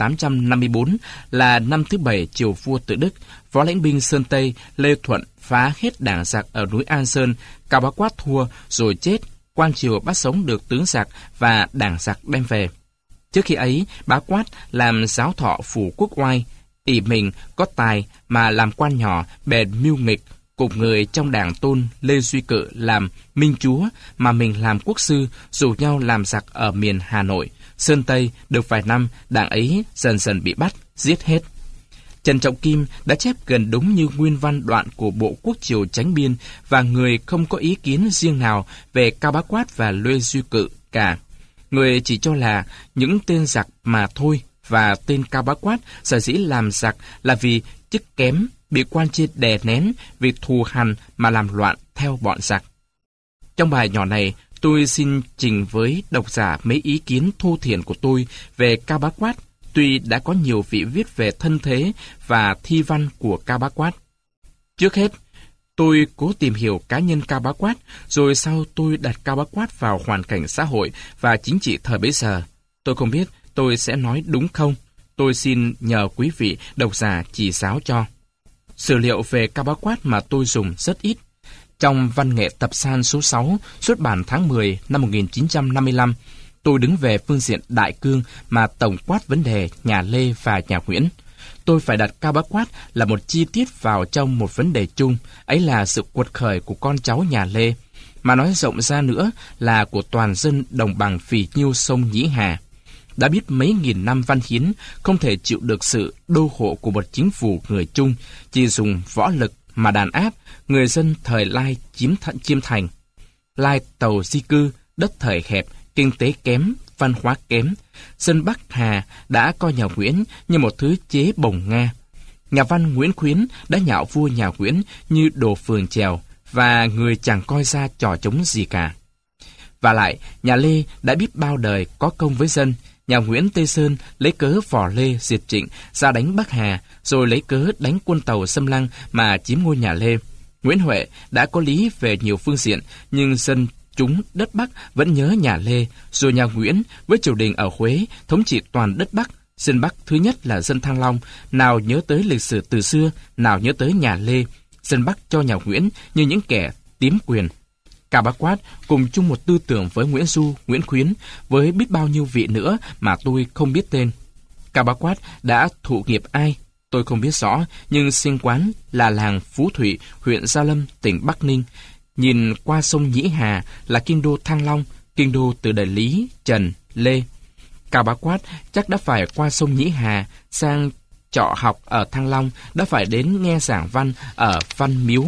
1854 là năm thứ 7 triều vua Tự Đức, phó lãnh binh Sơn Tây Lê Thuận phá hết đảng giặc ở núi An Sơn, Cao Bá Quát thua rồi chết, quan triều bắt sống được tướng giặc và đảng giặc đem về. Trước khi ấy, Bá Quát làm giáo thọ phủ Quốc Oai, ỷ mình có tài mà làm quan nhỏ bèn mưu nghịch, cùng người trong đảng tôn Lê Duy Cự làm minh chúa mà mình làm quốc sư, rủ nhau làm giặc ở miền Hà Nội, Sơn Tây. Được vài năm, đảng ấy dần dần bị bắt, giết hết. Trần Trọng Kim đã chép gần đúng như nguyên văn đoạn của bộ Quốc Triều Chánh Biên, và người không có ý kiến riêng nào về Cao Bá Quát và Lê Duy Cự cả. Người chỉ cho là những tên giặc mà thôi, và tên Cao Bá Quát sở dĩ làm giặc là vì chức kém, bị quan trên đè nén, vì thù hằn mà làm loạn theo bọn giặc. Trong bài nhỏ này, tôi xin trình với độc giả mấy ý kiến thô thiển của tôi về Cao Bá Quát, tuy đã có nhiều vị viết về thân thế và thi văn của Cao Bá Quát. Trước hết, tôi cố tìm hiểu cá nhân Cao Bá Quát, rồi sau tôi đặt Cao Bá Quát vào hoàn cảnh xã hội và chính trị thời bấy giờ. Tôi không biết tôi sẽ nói đúng không. Tôi xin nhờ quý vị độc giả chỉ giáo cho. Sử liệu về Cao Bá Quát mà tôi dùng rất ít. Trong Văn nghệ tập san số 6, xuất bản tháng 10 năm 1955, tôi đứng về phương diện đại cương mà tổng quát vấn đề nhà Lê và nhà Nguyễn. Tôi phải đặt Cao Bá Quát là một chi tiết vào trong một vấn đề chung, ấy là sự quật khởi của con cháu nhà Lê, mà nói rộng ra nữa là của toàn dân đồng bằng phì nhiêu sông Nhĩ Hà. Đã biết mấy nghìn năm văn hiến, không thể chịu được sự đô hộ của một chính phủ người Trung, chỉ dùng võ lực mà đàn áp người dân thời Lai chiếm thành. Lai tàu di cư, đất thời hẹp, kinh tế kém, văn hóa kém. Dân Bắc Hà đã coi nhà Nguyễn như một thứ chế bồng Nga. Nhà văn Nguyễn Khuyến đã nhạo vua nhà Nguyễn như đồ phường trèo, và người chẳng coi ra trò trống gì cả. Và lại, nhà Lê đã biết bao đời có công với dân. Nhà Nguyễn Tây Sơn lấy cớ vò Lê diệt Trịnh ra đánh Bắc Hà, rồi lấy cớ đánh quân Tàu xâm lăng mà chiếm ngôi nhà Lê. Nguyễn Huệ đã có lý về nhiều phương diện, nhưng dân chúng đất Bắc vẫn nhớ nhà Lê. Rồi nhà Nguyễn với triều đình ở Huế thống trị toàn đất Bắc. Dân Bắc thứ nhất là dân Thăng Long, nào nhớ tới lịch sử từ xưa, nào nhớ tới nhà Lê. Dân Bắc cho nhà Nguyễn như những kẻ tiếm quyền. Cao Bá Quát cùng chung một tư tưởng với Nguyễn Du, Nguyễn Khuyến, với biết bao nhiêu vị nữa mà tôi không biết tên. Cao Bá Quát đã thụ nghiệp ai, tôi không biết rõ, nhưng sinh quán là làng Phú Thủy, huyện Gia Lâm, tỉnh Bắc Ninh. Nhìn qua sông Nhĩ Hà là kinh đô Thăng Long, kinh đô từ đời Lý, Trần, Lê. Cao Bá Quát chắc đã phải qua sông Nhĩ Hà sang trọ học ở Thăng Long, đã phải đến nghe giảng văn ở Văn Miếu,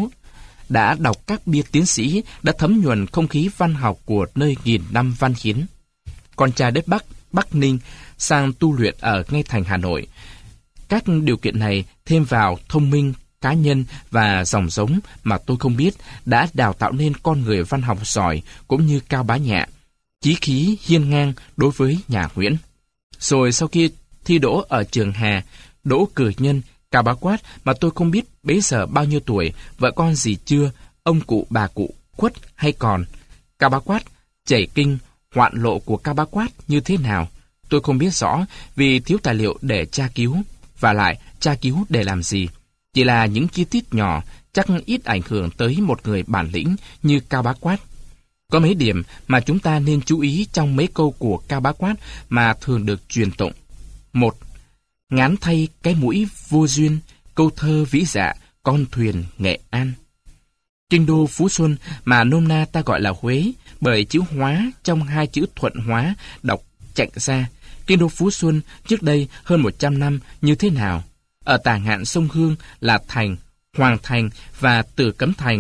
đã đọc các bia tiến sĩ, đã thấm nhuần không khí văn học của nơi nghìn năm văn hiến. Con trai đất Bắc, Bắc Ninh, sang tu luyện ở ngay thành Hà Nội. Các điều kiện này thêm vào thông minh, cá nhân và dòng giống mà tôi không biết đã đào tạo nên con người văn học giỏi cũng như Cao Bá Nhạ, chí khí hiên ngang đối với nhà Nguyễn. Rồi sau khi thi đỗ ở trường Hà, đỗ cử nhân, Cao Bá Quát mà tôi không biết bấy giờ bao nhiêu tuổi, vợ con gì chưa, ông cụ bà cụ khuất hay còn. Cao Bá Quát chảy kinh, hoạn lộ của Cao Bá Quát như thế nào, tôi không biết rõ vì thiếu tài liệu để tra cứu. Và lại, tra cứu để làm gì? Chỉ là những chi tiết nhỏ, chắc ít ảnh hưởng tới một người bản lĩnh như Cao Bá Quát. Có mấy điểm mà chúng ta nên chú ý trong mấy câu của Cao Bá Quát mà thường được truyền tụng. 1. Ngán thay cái mũi vô duyên, câu thơ vĩ dạ, con thuyền Nghệ An. Kinh đô Phú Xuân mà nôm na ta gọi là Huế, bởi chữ hóa trong hai chữ thuận hóa đọc chạnh ra. Kinh đô Phú Xuân trước đây hơn 100 năm như thế nào? Ở tả ngạn sông Hương là thành, Hoàng Thành và Tử Cấm Thành,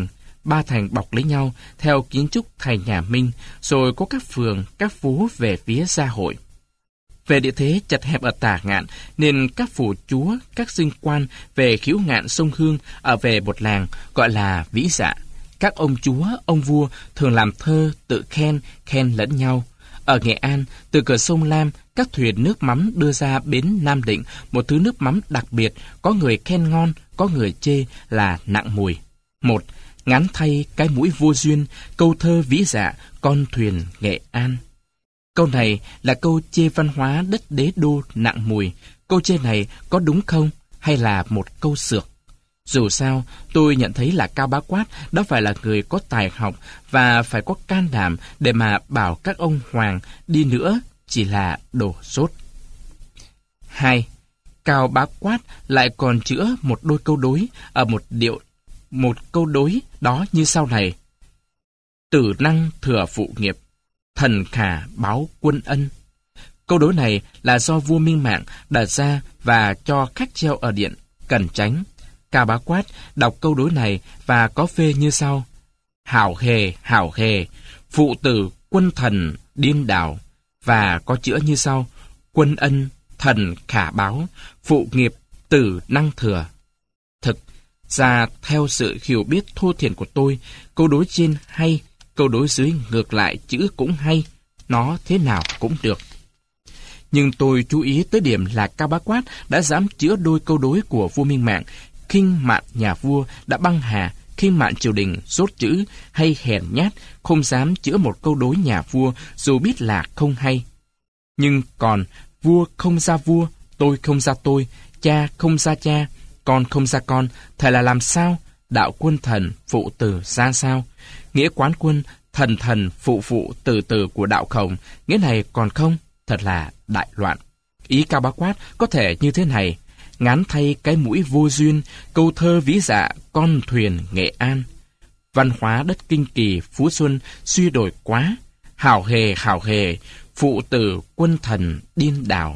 ba thành bọc lấy nhau theo kiến trúc thành nhà Minh, rồi có các phường, các phố về phía Gia Hội. Về địa thế chật hẹp ở Tả Ngạn, nên các phủ chúa, các dinh quan về Khiếu Ngạn sông Hương ở về một làng gọi là Vĩ Dạ. Các ông chúa, ông vua thường làm thơ tự khen lẫn nhau. Ở Nghệ An, từ cửa sông Lam, các thuyền nước mắm đưa ra bến Nam Định một thứ nước mắm đặc biệt, có người khen ngon, có người chê là nặng mùi. 1. Ngắn thay cái mũi vô duyên, câu thơ Vĩ Dạ, con thuyền Nghệ An. Câu này là câu chê văn hóa đất đế đô nặng mùi. Câu chê này có đúng không, hay là một câu xược? Dù sao, tôi nhận thấy là Cao Bá Quát đã phải là người có tài học và phải có can đảm để mà bảo các ông hoàng đi nữa chỉ là đồ sốt. 2. Cao Bá Quát lại còn chữa một đôi câu đối ở một câu đối đó như sau này: Tử năng thừa phụ nghiệp, thần khả báo quân ân. Câu đối này là do vua Minh Mạng đặt ra và cho khắc treo ở điện Cẩn Chánh. Cao Bá Quát đọc câu đối này và có phê như sau: hảo hề, phụ tử quân thần điên đảo, và có chữa như sau: quân ân, thần khả báo, phụ nghiệp, tử năng thừa. Thực ra theo sự hiểu biết thô thiển của tôi, câu đối trên hay, câu đối dưới ngược lại chữ cũng hay, nó thế nào cũng được. Nhưng tôi chú ý tới điểm là Cao Bá Quát đã dám chữa đôi câu đối của vua Minh Mạng, khinh mạn nhà vua đã băng hà, khinh mạn triều đình dốt chữ, hay hèn nhát không dám chữa một câu đối nhà vua dù biết là không hay. Nhưng còn vua không ra vua, tôi không ra tôi, cha không ra cha, con không ra con, thời là làm sao? Đạo quân thần, phụ tử ra sao? Nghĩa quán quân, thần thần, phụ phụ, tử tử của đạo Khổng, nghĩa này còn không? Thật là đại loạn. Ý Cao Bá Quát có thể như thế này: ngán thay cái mũi vô duyên, câu thơ Vĩ Dạ, con thuyền Nghệ An. Văn hóa đất Kinh Kỳ, Phú Xuân suy đổi quá, hảo hề, phụ tử quân thần điên đảo.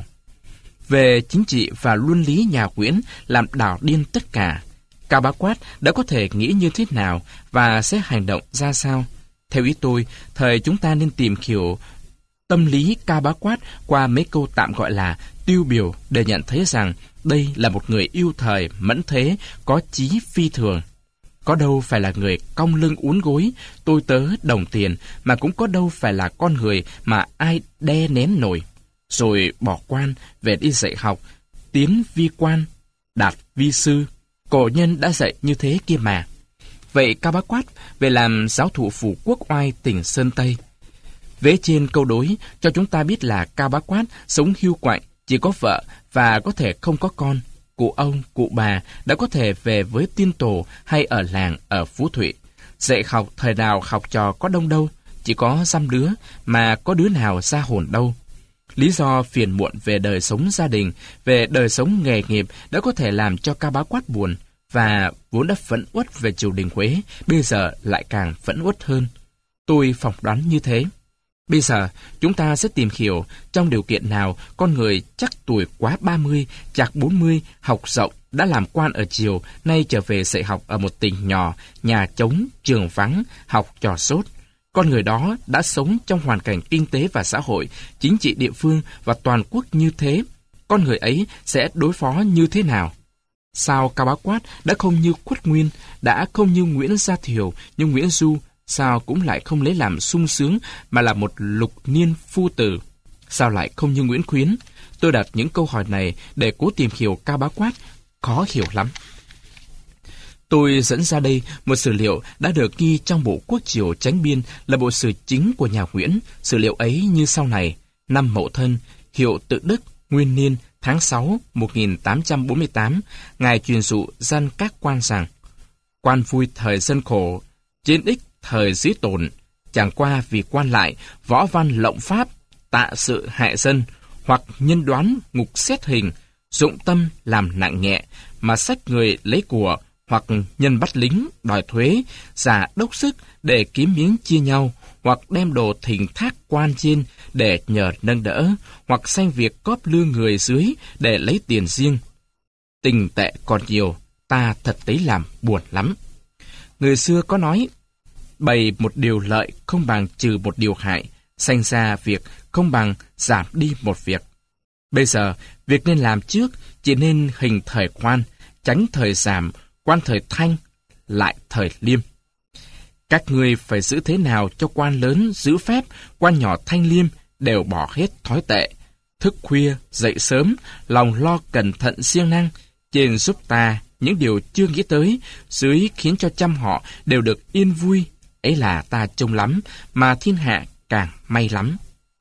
Về chính trị và luân lý nhà Nguyễn làm đảo điên tất cả. Cao Bá Quát đã có thể nghĩ như thế nào và sẽ hành động ra sao? Theo ý tôi, thời chúng ta nên tìm hiểu tâm lý Cao Bá Quát qua mấy câu tạm gọi là tiêu biểu để nhận thấy rằng đây là một người yêu thời, mẫn thế, có chí phi thường. Có đâu phải là người cong lưng uốn gối, tôi tớ đồng tiền, mà cũng có đâu phải là con người mà ai đe nén nổi. Rồi bỏ quan, về đi dạy học, tiến vi quan, đạt vi sư. Cổ nhân đã dạy như thế kia mà. Vậy Cao Bá Quát về làm giáo thụ phủ Quốc Oai tỉnh Sơn Tây. Vế trên câu đối cho chúng ta biết là Cao Bá Quát sống hiu quạnh, chỉ có vợ và có thể không có con. Cụ ông, cụ bà đã có thể về với tiên tổ hay ở làng ở Phú Thụy. Dạy học thời nào học trò có đông đâu, chỉ có dăm đứa mà có đứa nào ra hồn đâu. Lý do phiền muộn về đời sống gia đình, về đời sống nghề nghiệp đã có thể làm cho Cao Bá Quát buồn, và vốn đã phẫn uất về triều đình Huế, bây giờ lại càng phẫn uất hơn. Tôi phỏng đoán như thế. Bây giờ, chúng ta sẽ tìm hiểu trong điều kiện nào con người chắc tuổi quá 30, chạc 40, học rộng, đã làm quan ở triều, nay trở về dạy học ở một tỉnh nhỏ, nhà trống, trường vắng, học trò sốt. Con người đó đã sống trong hoàn cảnh kinh tế và xã hội, chính trị địa phương và toàn quốc như thế. Con người ấy sẽ đối phó như thế nào? Sao Cao Bá Quát đã không như Khuất Nguyên, đã không như Nguyễn Gia Thiều, như Nguyễn Du, sao cũng lại không lấy làm sung sướng mà là một lục niên phu tử? Sao lại không như Nguyễn Khuyến? Tôi đặt những câu hỏi này để cố tìm hiểu Cao Bá Quát, khó hiểu lắm. Tôi dẫn ra đây một sử liệu đã được ghi trong bộ Quốc Triều Chánh Biên, là bộ sử chính của nhà Nguyễn. Sử liệu ấy như sau này: năm Mậu Thân, hiệu Tự Đức, nguyên niên tháng 6 1848, ngài truyền dụ gian các quan rằng: quan vui thời dân khổ, trên ích thời dĩ tổn, chẳng qua vì quan lại, võ văn lộng pháp, tạ sự hại dân, hoặc nhân đoán ngục xét hình, dụng tâm làm nặng nhẹ, mà sách người lấy của, hoặc nhân bắt lính đòi thuế, giả đốc sức để kiếm miếng chia nhau, hoặc đem đồ thỉnh thác quan trên để nhờ nâng đỡ, hoặc sanh việc cóp lương người dưới để lấy tiền riêng. Tình tệ còn nhiều, ta thật thấy làm buồn lắm. Người xưa có nói, bày một điều lợi không bằng trừ một điều hại, sanh ra việc không bằng giảm đi một việc. Bây giờ, việc nên làm trước chỉ nên hình thời quan, tránh thời giảm, quan thời thanh, lại thời liêm. Các ngươi phải giữ thế nào cho quan lớn giữ phép, quan nhỏ thanh liêm đều bỏ hết thói tệ. Thức khuya, dậy sớm, lòng lo cẩn thận siêng năng, trên giúp ta những điều chưa nghĩ tới, dưới khiến cho trăm họ đều được yên vui. Ấy là ta trông lắm, mà thiên hạ càng may lắm.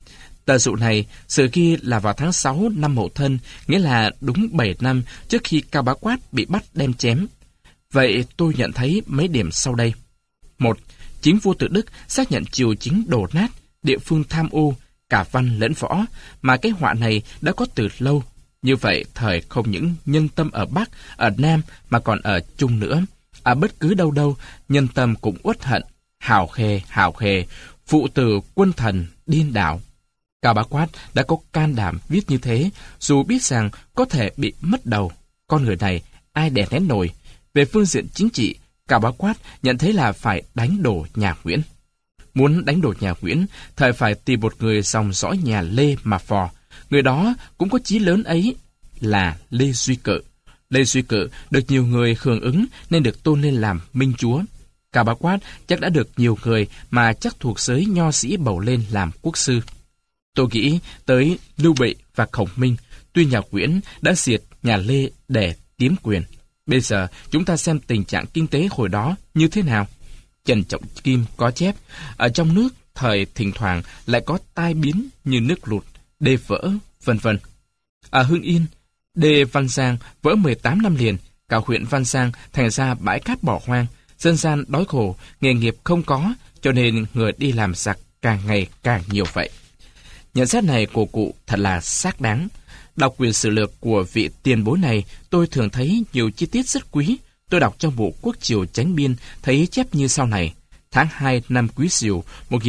Tờ dụ này, sự ghi là vào tháng 6 năm Mậu Thân, nghĩa là đúng 7 năm trước khi Cao Bá Quát bị bắt đem chém. Vậy tôi nhận thấy mấy điểm sau đây. 1. Chính vua Tự Đức xác nhận triều chính đổ nát, địa phương tham ô, cả văn lẫn võ, mà cái họa này đã có từ lâu. Như vậy, thời không những nhân tâm ở Bắc, ở Nam, mà còn ở Trung nữa. Ở bất cứ đâu đâu, nhân tâm cũng uất hận, hào khề, phụ tử quân thần, điên đảo. Cao Bá Quát đã có can đảm viết như thế, dù biết rằng có thể bị mất đầu. Con người này, ai đè nén nổi. Về phương diện chính trị, Cao Bá Quát nhận thấy là phải đánh đổ nhà Nguyễn. Muốn đánh đổ nhà Nguyễn, thời phải tìm một người dòng dõi nhà Lê mà phò. Người đó cũng có chí lớn ấy, là Lê Duy Cự. Lê Duy Cự được nhiều người hưởng ứng nên được tôn lên làm minh chúa. Cao Bá Quát chắc đã được nhiều người mà chắc thuộc giới nho sĩ bầu lên làm quốc sư. Tôi nghĩ tới Lưu Bị và Khổng Minh, tuy nhà Nguyễn đã diệt nhà Lê để tiếm quyền. Bây giờ chúng ta xem tình trạng kinh tế hồi đó như thế nào. Trần Trọng Kim có chép, ở trong nước thời thỉnh thoảng lại có tai biến như nước lụt, đê vỡ, vân vân. Ở Hưng Yên, đê Văn Giang vỡ 18 năm liền, cả huyện Văn Giang thành ra bãi cát bỏ hoang, dân gian đói khổ, nghề nghiệp không có, cho nên người đi làm giặc càng ngày càng nhiều vậy. Nhận xét này của cụ thật là xác đáng. Đọc quyển sử lược của vị tiền bối này, tôi thường thấy nhiều chi tiết rất quý. Tôi đọc trong bộ Quốc Triều Chánh Biên thấy chép như sau này. Tháng 2 năm Quý Sửu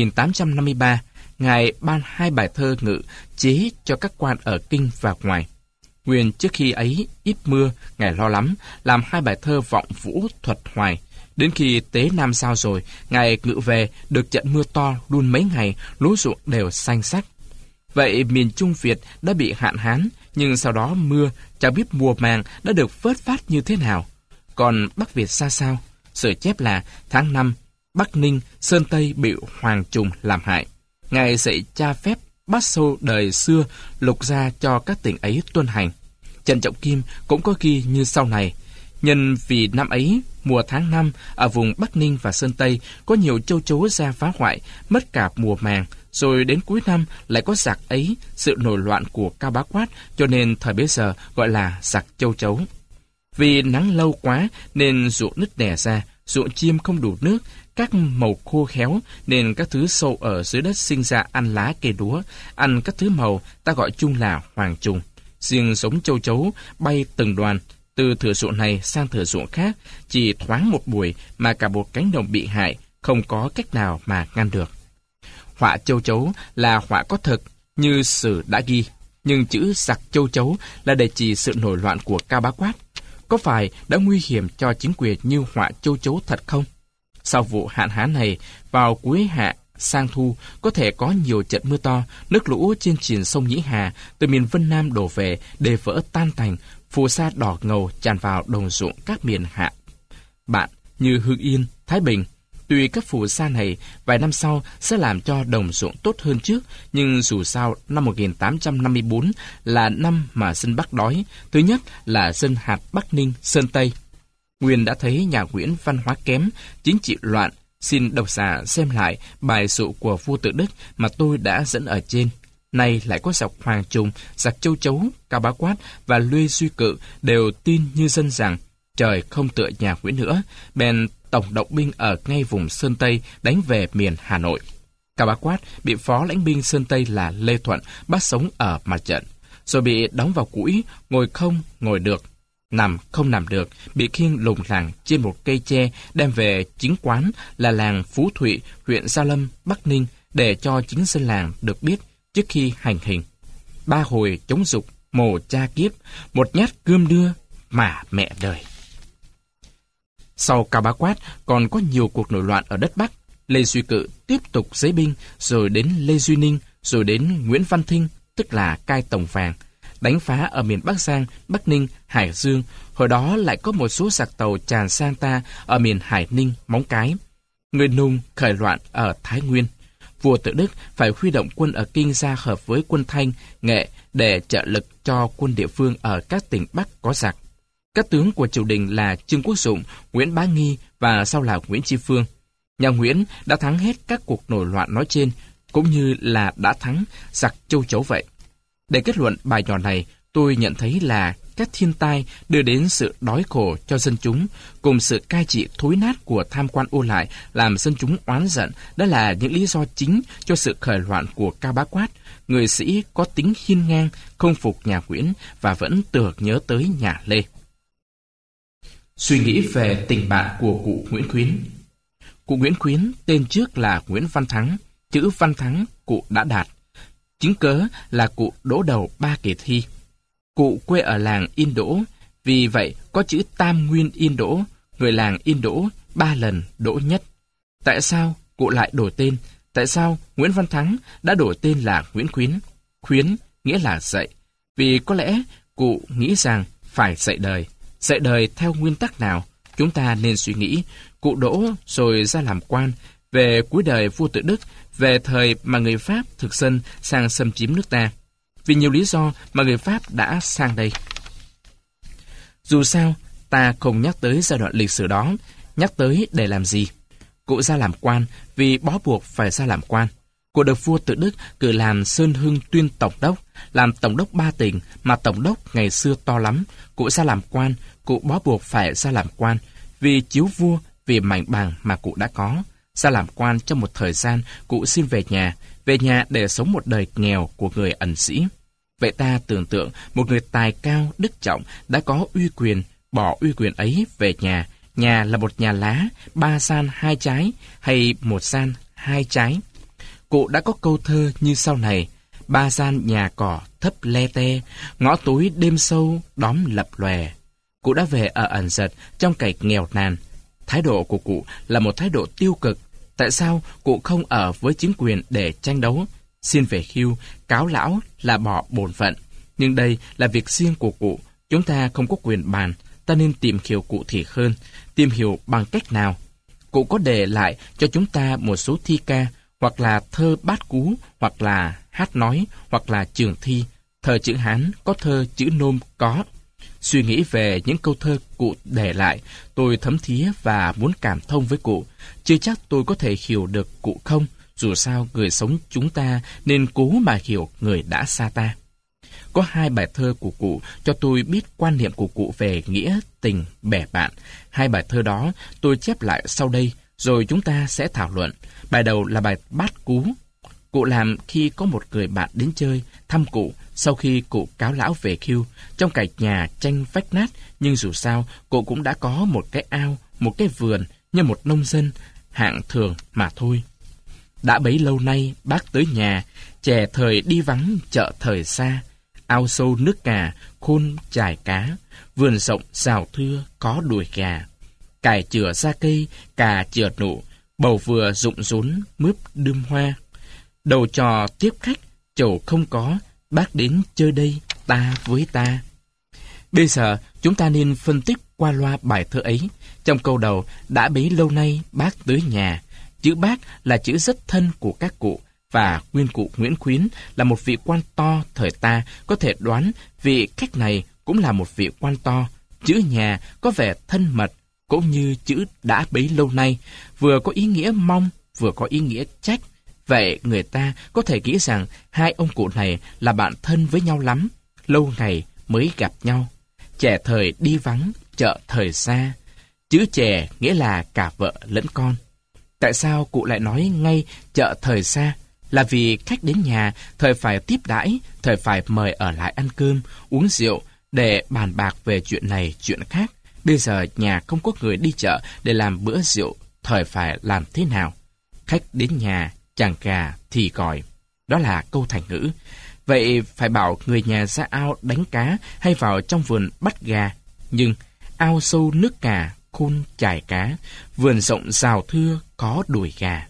1853, Ngài ban 2 bài thơ ngự chế cho các quan ở kinh và ngoài. Nguyên trước khi ấy ít mưa, Ngài lo lắm, làm 2 bài thơ vọng vũ thuật hoài. Đến khi tế Nam Sao rồi, Ngài ngự về, được trận mưa to luôn mấy ngày, lúa ruộng đều xanh sắc. Vậy miền Trung Việt đã bị hạn hán, nhưng sau đó mưa, chẳng biết mùa màng đã được phớt phát như thế nào. Còn Bắc Việt ra sao? Sử chép là tháng 5, Bắc Ninh, Sơn Tây bị Hoàng Trùng làm hại. Ngài dạy cha phép bắt sâu đời xưa lục ra cho các tỉnh ấy tuân hành. Trần Trọng Kim cũng có ghi như sau này. Nhân vì năm ấy, mùa tháng 5, ở vùng Bắc Ninh và Sơn Tây có nhiều châu chấu ra phá hoại, mất cả mùa màng, rồi đến cuối năm lại có giặc ấy, sự nổi loạn của Cao Bá Quát, cho nên thời bấy giờ gọi là giặc châu chấu. Vì nắng lâu quá nên ruộng nứt nẻ ra, ruộng chiêm không đủ nước, các màu khô khéo nên các thứ sâu ở dưới đất sinh ra ăn lá cây lúa, ăn các thứ màu ta gọi chung là hoàng trùng. Riêng giống châu chấu bay từng đoàn, từ thửa ruộng này sang thửa ruộng khác, chỉ thoáng một buổi mà cả một cánh đồng bị hại, không có cách nào mà ngăn được. Họa châu chấu là họa có thực, như sử đã ghi, nhưng chữ giặc châu chấu là để chỉ sự nổi loạn của Cao Bá Quát. Có phải đã nguy hiểm cho chính quyền như họa châu chấu thật không? Sau vụ hạn hán này, vào cuối hạ sang thu có thể có nhiều trận mưa to, nước lũ trên triền sông Nhĩ Hà từ miền Vân Nam đổ về, đê vỡ tan tành, phù sa đỏ ngầu tràn vào đồng ruộng các miền hạ bạn như Hưng Yên, Thái Bình. Tuy các phù sa này vài năm sau sẽ làm cho đồng ruộng tốt hơn trước, nhưng dù sao năm 1854 là năm mà dân Bắc đói. Thứ nhất là dân hạt Bắc Ninh, Sơn Tây. Nguyên đã thấy nhà Nguyễn văn hóa kém, chính trị loạn. Xin độc giả xem lại bài dụ của vua Tự Đức mà tôi đã dẫn ở trên. Nay lại có giặc Hoàng Trùng, giặc châu chấu, Cao Bá Quát và Lê Duy Cự đều tin như dân rằng trời không tựa nhà Nguyễn nữa, bèn tổng động binh ở ngay vùng Sơn Tây đánh về miền Hà Nội. Cao Bá Quát bị phó lãnh binh Sơn Tây là Lê Thuận bắt sống ở mặt trận, rồi bị đóng vào cũi, ngồi không ngồi được, nằm không nằm được, bị khiêng lủng lẳng trên một cây tre đem về chính quán là làng Phú Thụy, huyện Gia Lâm, Bắc Ninh để cho chính dân làng được biết trước khi hành hình. 3 hồi chống dục, mồ cha kiếp, một nhát cươm đưa mà mẹ đời. Sau Cao Bá Quát còn có nhiều cuộc nổi loạn ở đất Bắc. Lê Duy Cự tiếp tục dấy binh, rồi đến Lê Duy Ninh, rồi đến Nguyễn Văn Thinh, tức là cai Tổng Vàng, đánh phá ở miền Bắc Giang, Bắc Ninh, Hải Dương. Hồi đó lại có một số giặc tàu tràn sang ta ở miền Hải Ninh, Móng Cái. Người Nùng khởi loạn ở Thái Nguyên. Vua Tự Đức phải huy động quân ở Kinh ra hợp với quân Thanh, Nghệ để trợ lực cho quân địa phương ở các tỉnh Bắc có giặc. Các tướng của triều đình là Trương Quốc Dụng, Nguyễn Bá Nghi và sau là Nguyễn Tri Phương. Nhà Nguyễn đã thắng hết các cuộc nổi loạn nói trên, cũng như là đã thắng giặc Châu Chấu vậy. Để kết luận bài nhỏ này, tôi nhận thấy là các thiên tai đưa đến sự đói khổ cho dân chúng, cùng sự cai trị thối nát của tham quan ô lại làm dân chúng oán giận, đó là những lý do chính cho sự khởi loạn của Cao Bá Quát, người sĩ có tính hiên ngang, không phục nhà Nguyễn và vẫn tưởng nhớ tới nhà Lê. Suy nghĩ về tình bạn của cụ Nguyễn Khuyến. Cụ Nguyễn Khuyến tên trước là Nguyễn Văn Thắng, chữ Văn Thắng cụ đã đạt. Chứng cớ là cụ đỗ đầu 3 kỳ thi. Cụ quê ở làng Yên Đỗ, vì vậy có chữ Tam Nguyên Yên Đỗ, người làng Yên Đỗ 3 lần đỗ nhất. Tại sao cụ lại đổi tên? Tại sao Nguyễn Văn Thắng đã đổi tên là Nguyễn Khuyến? Khuyến nghĩa là dạy. Vì có lẽ cụ nghĩ rằng phải dạy đời. Dạy đời theo nguyên tắc nào? Chúng ta nên suy nghĩ. Cụ đỗ rồi ra làm quan. Về cuối đời vua Tự Đức, về thời mà người Pháp thực dân sang xâm chiếm nước ta. Vì nhiều lý do mà người Pháp đã sang đây. Dù sao, ta không nhắc tới giai đoạn lịch sử đó. Nhắc tới để làm gì? Cụ ra làm quan vì bó buộc phải ra làm quan. Cụ được vua Tự Đức cử làm Sơn Hưng Tuyên Tổng đốc, làm Tổng đốc 3 tỉnh, mà Tổng đốc ngày xưa to lắm. Cụ ra làm quan, cụ bó buộc phải ra làm quan, vì chiếu vua, vì mảnh bằng mà cụ đã có. Ra làm quan trong một thời gian, cụ xin về nhà để sống một đời nghèo của người ẩn sĩ. Vậy ta tưởng tượng một người tài cao, đức trọng, đã có uy quyền, bỏ uy quyền ấy về nhà là một nhà lá, 3 gian 2 trái, hay 1 gian 2 trái. Cụ đã có câu thơ như sau này: 3 gian nhà cỏ thấp le te, ngõ tối đêm sâu đóm lập lòe. Cụ đã về ở ẩn dật trong cảnh nghèo nàn. Thái độ của cụ là một thái độ tiêu cực. Tại sao cụ không ở với chính quyền để tranh đấu? Xin về hưu, cáo lão là bỏ bổn phận. Nhưng đây là việc riêng của cụ, chúng ta không có quyền bàn. Ta nên tìm hiểu cụ thể hơn. Tìm hiểu bằng cách nào? Cụ có để lại cho chúng ta một số thi ca, hoặc là thơ bát cú, hoặc là hát nói, hoặc là trường thi. Thời chữ Hán có thơ chữ Nôm có. Suy nghĩ về những câu thơ cụ để lại, tôi thấm thía và muốn cảm thông với cụ. Chưa chắc tôi có thể hiểu được cụ không, dù sao người sống chúng ta nên cố mà hiểu người đã xa ta. Có 2 bài thơ của cụ cho tôi biết quan niệm của cụ về nghĩa tình bè bạn. 2 bài thơ đó tôi chép lại sau đây, rồi chúng ta sẽ thảo luận. Bài đầu là bài bát cú. Cụ làm khi có một người bạn đến chơi, thăm cụ, sau khi cụ cáo lão về hưu, trong cảnh nhà tranh vách nát, nhưng dù sao, cụ cũng đã có một cái ao, một cái vườn, như một nông dân, hạng thường mà thôi. Đã bấy lâu nay, bác tới nhà, chè thời đi vắng, chợ thời xa, ao sâu nước cà, khôn chài cá, vườn rộng rào thưa, có đùi gà. Cải chừa ra cây, cà chừa nụ, bầu vừa rụng rốn, mướp đươm hoa. Đầu trò tiếp khách, chầu không có, bác đến chơi đây, ta với ta. Bây giờ, chúng ta nên phân tích qua loa bài thơ ấy. Trong câu đầu, đã bấy lâu nay bác tới nhà. Chữ bác là chữ rất thân của các cụ, và nguyên cụ Nguyễn Khuyến là một vị quan to thời ta, có thể đoán vị khách này cũng là một vị quan to. Chữ nhà có vẻ thân mật, cũng như chữ đã bấy lâu nay, vừa có ý nghĩa mong, vừa có ý nghĩa trách. Vậy người ta có thể nghĩ rằng 2 ông cụ này là bạn thân với nhau lắm, lâu ngày mới gặp nhau. Trẻ thời đi vắng, chợ thời xa. Chữ trẻ nghĩa là cả vợ lẫn con. Tại sao cụ lại nói ngay chợ thời xa? Là vì khách đến nhà, thời phải tiếp đãi, thời phải mời ở lại ăn cơm, uống rượu, để bàn bạc về chuyện này, chuyện khác. Bây giờ nhà không có người đi chợ để làm bữa rượu, thời phải làm thế nào? Khách đến nhà, chàng gà thì gọi. Đó là câu thành ngữ. Vậy phải bảo người nhà ra ao đánh cá hay vào trong vườn bắt gà? Nhưng ao sâu nước cà, khôn chài cá, vườn rộng rào thưa có đùi gà.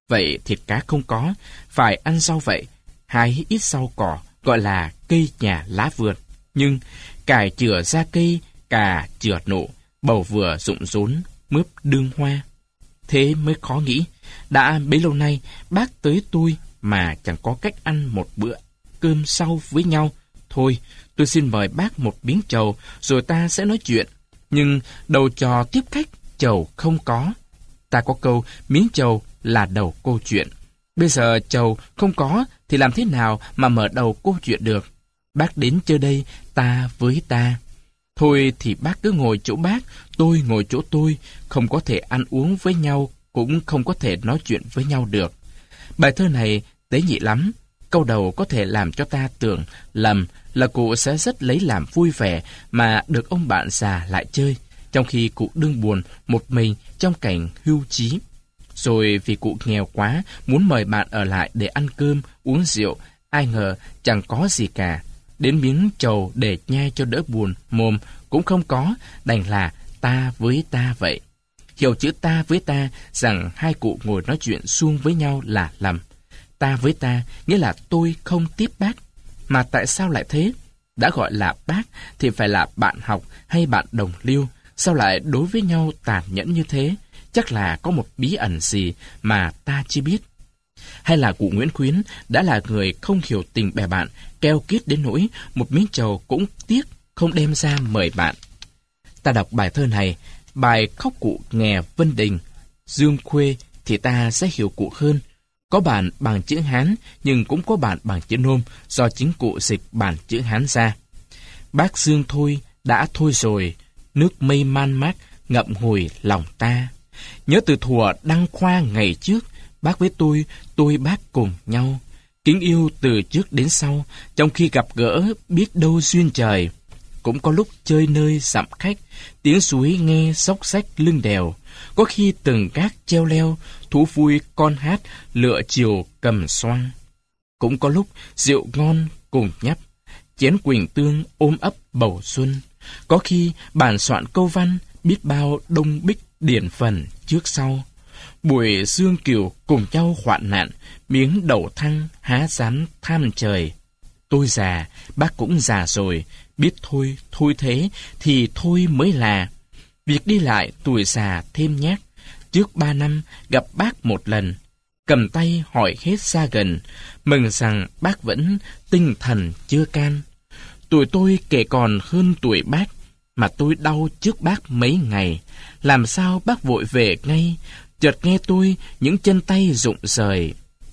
Vậy thịt cá không có, phải ăn rau vậy. Hái ít rau cỏ, gọi là cây nhà lá vườn. Nhưng cải chửa ra cây, cà chửa nụ, bầu vừa rụng rốn, mướp đương hoa. Thế mới khó nghĩ, đã bấy lâu nay bác tới tôi mà chẳng có cách ăn một bữa cơm sau với nhau. Thôi, tôi xin mời bác một miếng trầu, rồi ta sẽ nói chuyện. Nhưng đầu trò tiếp khách, trầu không có. Ta có câu miếng trầu là đầu câu chuyện. Bây giờ trầu không có thì làm thế nào mà mở đầu câu chuyện được? Bác đến chơi đây, ta với ta. Thôi thì bác cứ ngồi chỗ bác, tôi ngồi chỗ tôi, không có thể ăn uống với nhau, cũng không có thể nói chuyện với nhau được. Bài thơ này tế nhị lắm. Câu đầu có thể làm cho ta tưởng lầm là cụ sẽ rất lấy làm vui vẻ mà được ông bạn già lại chơi, trong khi cụ đương buồn một mình trong cảnh hưu trí. Rồi vì cụ nghèo quá, muốn mời bạn ở lại để ăn cơm, uống rượu, ai ngờ chẳng có gì cả. Đến miếng trầu để nhai cho đỡ buồn, mồm cũng không có, đành là ta với ta vậy. Hiểu chữ ta với ta rằng hai cụ ngồi nói chuyện suông với nhau là lầm. Ta với ta nghĩa là tôi không tiếp bác. Mà tại sao lại thế? Đã gọi là bác thì phải là bạn học hay bạn đồng liêu. Sao lại đối với nhau tàn nhẫn như thế? Chắc là có một bí ẩn gì mà ta chưa biết. Hay là cụ Nguyễn Khuyến đã là người không hiểu tình bè bạn, keo kiết đến nỗi một miếng trầu cũng tiếc không đem ra mời bạn. Ta đọc bài thơ này, bài khóc cụ nghè Vân Đình, Dương Khuê thì ta sẽ hiểu cụ hơn. Có bản bằng chữ Hán nhưng cũng có bản bằng chữ Nôm do chính cụ dịch bản chữ Hán ra. Bác Dương thôi đã thôi rồi, nước mây man mác ngậm ngùi lòng ta. Nhớ từ thuở đăng khoa ngày trước, bác với tôi bác cùng nhau. Kính yêu từ trước đến sau, trong khi gặp gỡ biết đâu duyên trời. Cũng có lúc chơi nơi dặm khách, tiếng suối nghe xốc xách lưng đèo. Có khi từng gác treo leo, thú vui con hát, lựa chiều cầm xoang. Cũng có lúc rượu ngon cùng nhấp, chén quỳnh tương ôm ấp bầu xuân. Có khi bản soạn câu văn, biết bao đông bích điển phần trước sau. Buổi dương kiều cùng nhau hoạn nạn, miếng đậu thăng há rán tham trời. Tôi già, bác cũng già rồi, biết thôi thế thì thôi mới là. Việc đi lại tuổi già thêm nhát, trước 3 năm gặp bác một lần, cầm tay hỏi hết xa gần, mừng rằng bác vẫn tinh thần chưa can. Tuổi tôi kể còn hơn tuổi bác, mà tôi đau trước bác mấy ngày, làm sao bác vội về ngay, chợt nghe tôi những chân tay rụng rời.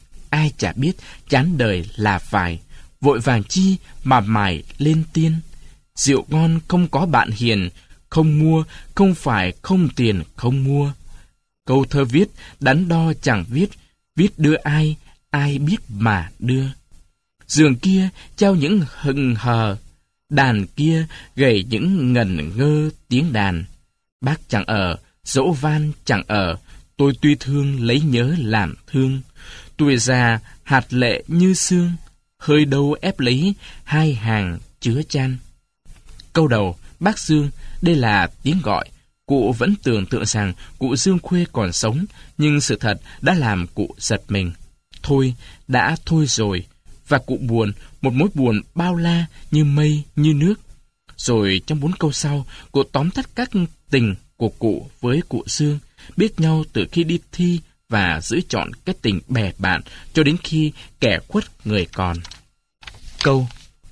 Ai chả biết chán đời là phải, vội vàng chi mà mải lên tiên. Rượu ngon không có bạn hiền, không mua, không phải không tiền không mua. Câu thơ viết, đắn đo chẳng viết, viết đưa ai, ai biết mà đưa. Giường kia treo những hừng hờ, đàn kia gầy những ngần ngơ tiếng đàn. Bác chẳng ở, dỗ van chẳng ở, tôi tuy thương lấy nhớ làm thương. Tuổi già hạt lệ như xương, hơi đâu ép lấy hai hàng chứa chan. Câu đầu, bác Dương, đây là tiếng gọi. Cụ vẫn tưởng tượng rằng cụ Dương Khuê còn sống, nhưng sự thật đã làm cụ giật mình. Thôi, đã thôi rồi. Và cụ buồn, một mối buồn bao la như mây, như nước. Rồi trong 4 câu sau, cụ tóm tắt các tình của cụ với cụ Dương, biết nhau từ khi đi thi và giữ chọn cái tình bè bạn cho đến khi kẻ khuất người còn. Câu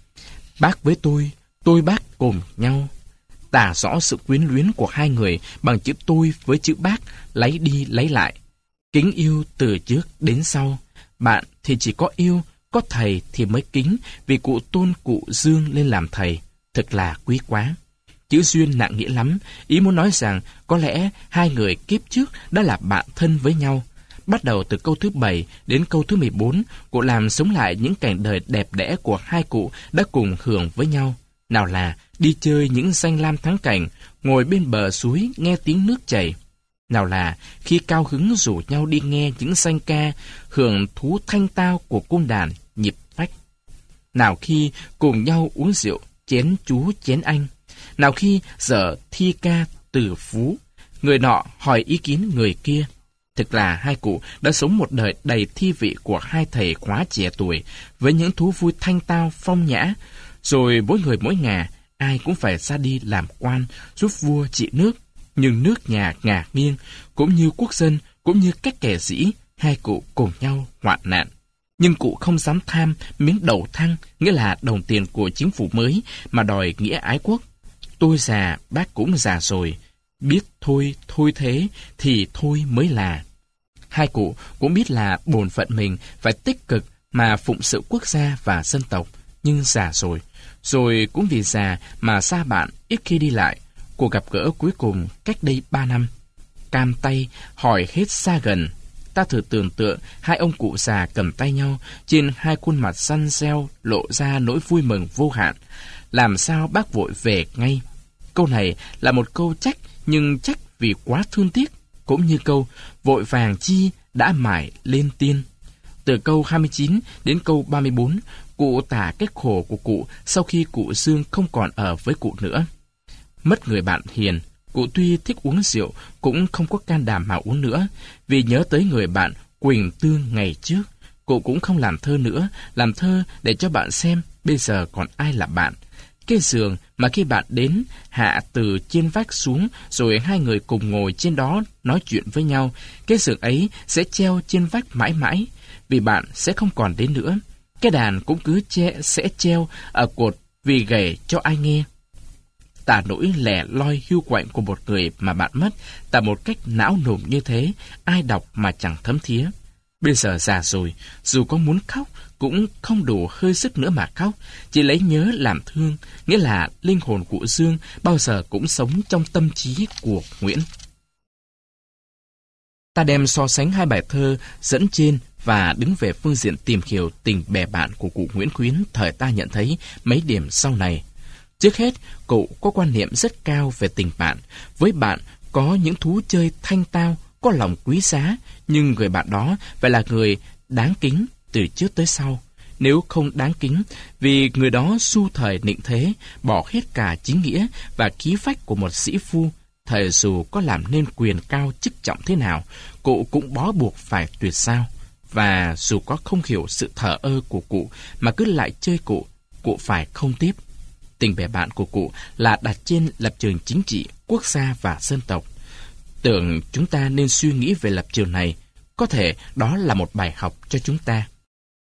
bác với tôi bác cùng nhau, tả rõ sự quyến luyến của hai người bằng chữ tôi với chữ bác, lấy đi lấy lại. Kính yêu từ trước đến sau, bạn thì chỉ có yêu, có thầy thì mới kính, vì cụ tôn cụ Dương lên làm thầy, thật là quý quá. Chữ duyên nặng nghĩa lắm, ý muốn nói rằng có lẽ hai người kiếp trước đã là bạn thân với nhau. Bắt đầu từ câu thứ 7 đến câu thứ 14, cụ làm sống lại những cảnh đời đẹp đẽ của hai cụ đã cùng hưởng với nhau. Nào là đi chơi những danh lam thắng cảnh, ngồi bên bờ suối nghe tiếng nước chảy. Nào là khi cao hứng rủ nhau đi nghe những danh ca, hưởng thú thanh tao của cung đàn nhịp phách. Nào khi cùng nhau uống rượu, chén chú chén anh. Nào khi dở thi ca từ phú, người nọ hỏi ý kiến người kia. Thực là hai cụ đã sống một đời đầy thi vị của hai thầy khóa trẻ tuổi, với những thú vui thanh tao phong nhã. Rồi mỗi người mỗi ngả, ai cũng phải ra đi làm quan, giúp vua trị nước. Nhưng nước nhà ngả nghiêng, cũng như quốc dân, cũng như các kẻ sĩ, hai cụ cùng nhau hoạn nạn. Nhưng cụ không dám tham miếng đầu thăng, nghĩa là đồng tiền của chính phủ mới, mà đòi nghĩa ái quốc. Tôi già, bác cũng già rồi. Biết thôi, thôi thế, thì thôi mới là. Hai cụ cũng biết là bổn phận mình phải tích cực mà phụng sự quốc gia và dân tộc, nhưng già rồi cũng vì già mà xa bạn, ít khi đi lại. Cuộc gặp gỡ cuối cùng cách đây 3 năm. Cam tay, hỏi hết xa gần. Ta thử tưởng tượng hai ông cụ già cầm tay nhau, trên hai khuôn mặt săn reo lộ ra nỗi vui mừng vô hạn. Làm sao bác vội về ngay? Câu này là một câu trách, nhưng trách vì quá thương tiếc, cũng như câu vội vàng chi đã mải lên tiên. Từ câu 29 đến câu 34, cụ tả cái khổ của cụ sau khi cụ Dương không còn ở với cụ nữa. Mất người bạn hiền, cụ tuy thích uống rượu cũng không có can đảm mà uống nữa, vì nhớ tới người bạn Quỳnh Tương ngày trước. Cụ cũng không làm thơ nữa, làm thơ để cho bạn xem bây giờ còn ai là bạn. Cái giường mà khi bạn đến hạ từ trên vách xuống, rồi hai người cùng ngồi trên đó nói chuyện với nhau, cái giường ấy sẽ treo trên vách mãi mãi, vì bạn sẽ không còn đến nữa. Cái đàn cũng cứ sẽ treo ở cột vì gầy cho ai nghe. Tả nỗi lẻ loi hiu quạnh của một người mà bạn mất, tả một cách não nùng như thế, ai đọc mà chẳng thấm thía. Bây giờ già rồi, dù có muốn khóc, cũng không đủ hơi sức nữa mà khóc, chỉ lấy nhớ làm thương, nghĩa là linh hồn của Dương bao giờ cũng sống trong tâm trí của Nguyễn. Ta đem so sánh hai bài thơ dẫn trên và đứng về phương diện tìm hiểu tình bè bạn của cụ Nguyễn Khuyến thời ta nhận thấy mấy điểm sau này. Trước hết, cụ có quan niệm rất cao về tình bạn. Với bạn có những thú chơi thanh tao, có lòng quý giá, nhưng người bạn đó phải là người đáng kính từ trước tới sau. Nếu không đáng kính, vì người đó xu thời nịnh thế, bỏ hết cả chính nghĩa và khí phách của một sĩ phu, thời dù có làm nên quyền cao chức trọng thế nào, cụ cũng bó buộc phải tuyệt giao. Và dù có không hiểu sự thờ ơ của cụ mà cứ lại chơi cụ phải không tiếp. Tình bè bạn của cụ là đặt trên lập trường chính trị, quốc gia và dân tộc. Tưởng chúng ta nên suy nghĩ về lập trường này, có thể đó là một bài học cho chúng ta.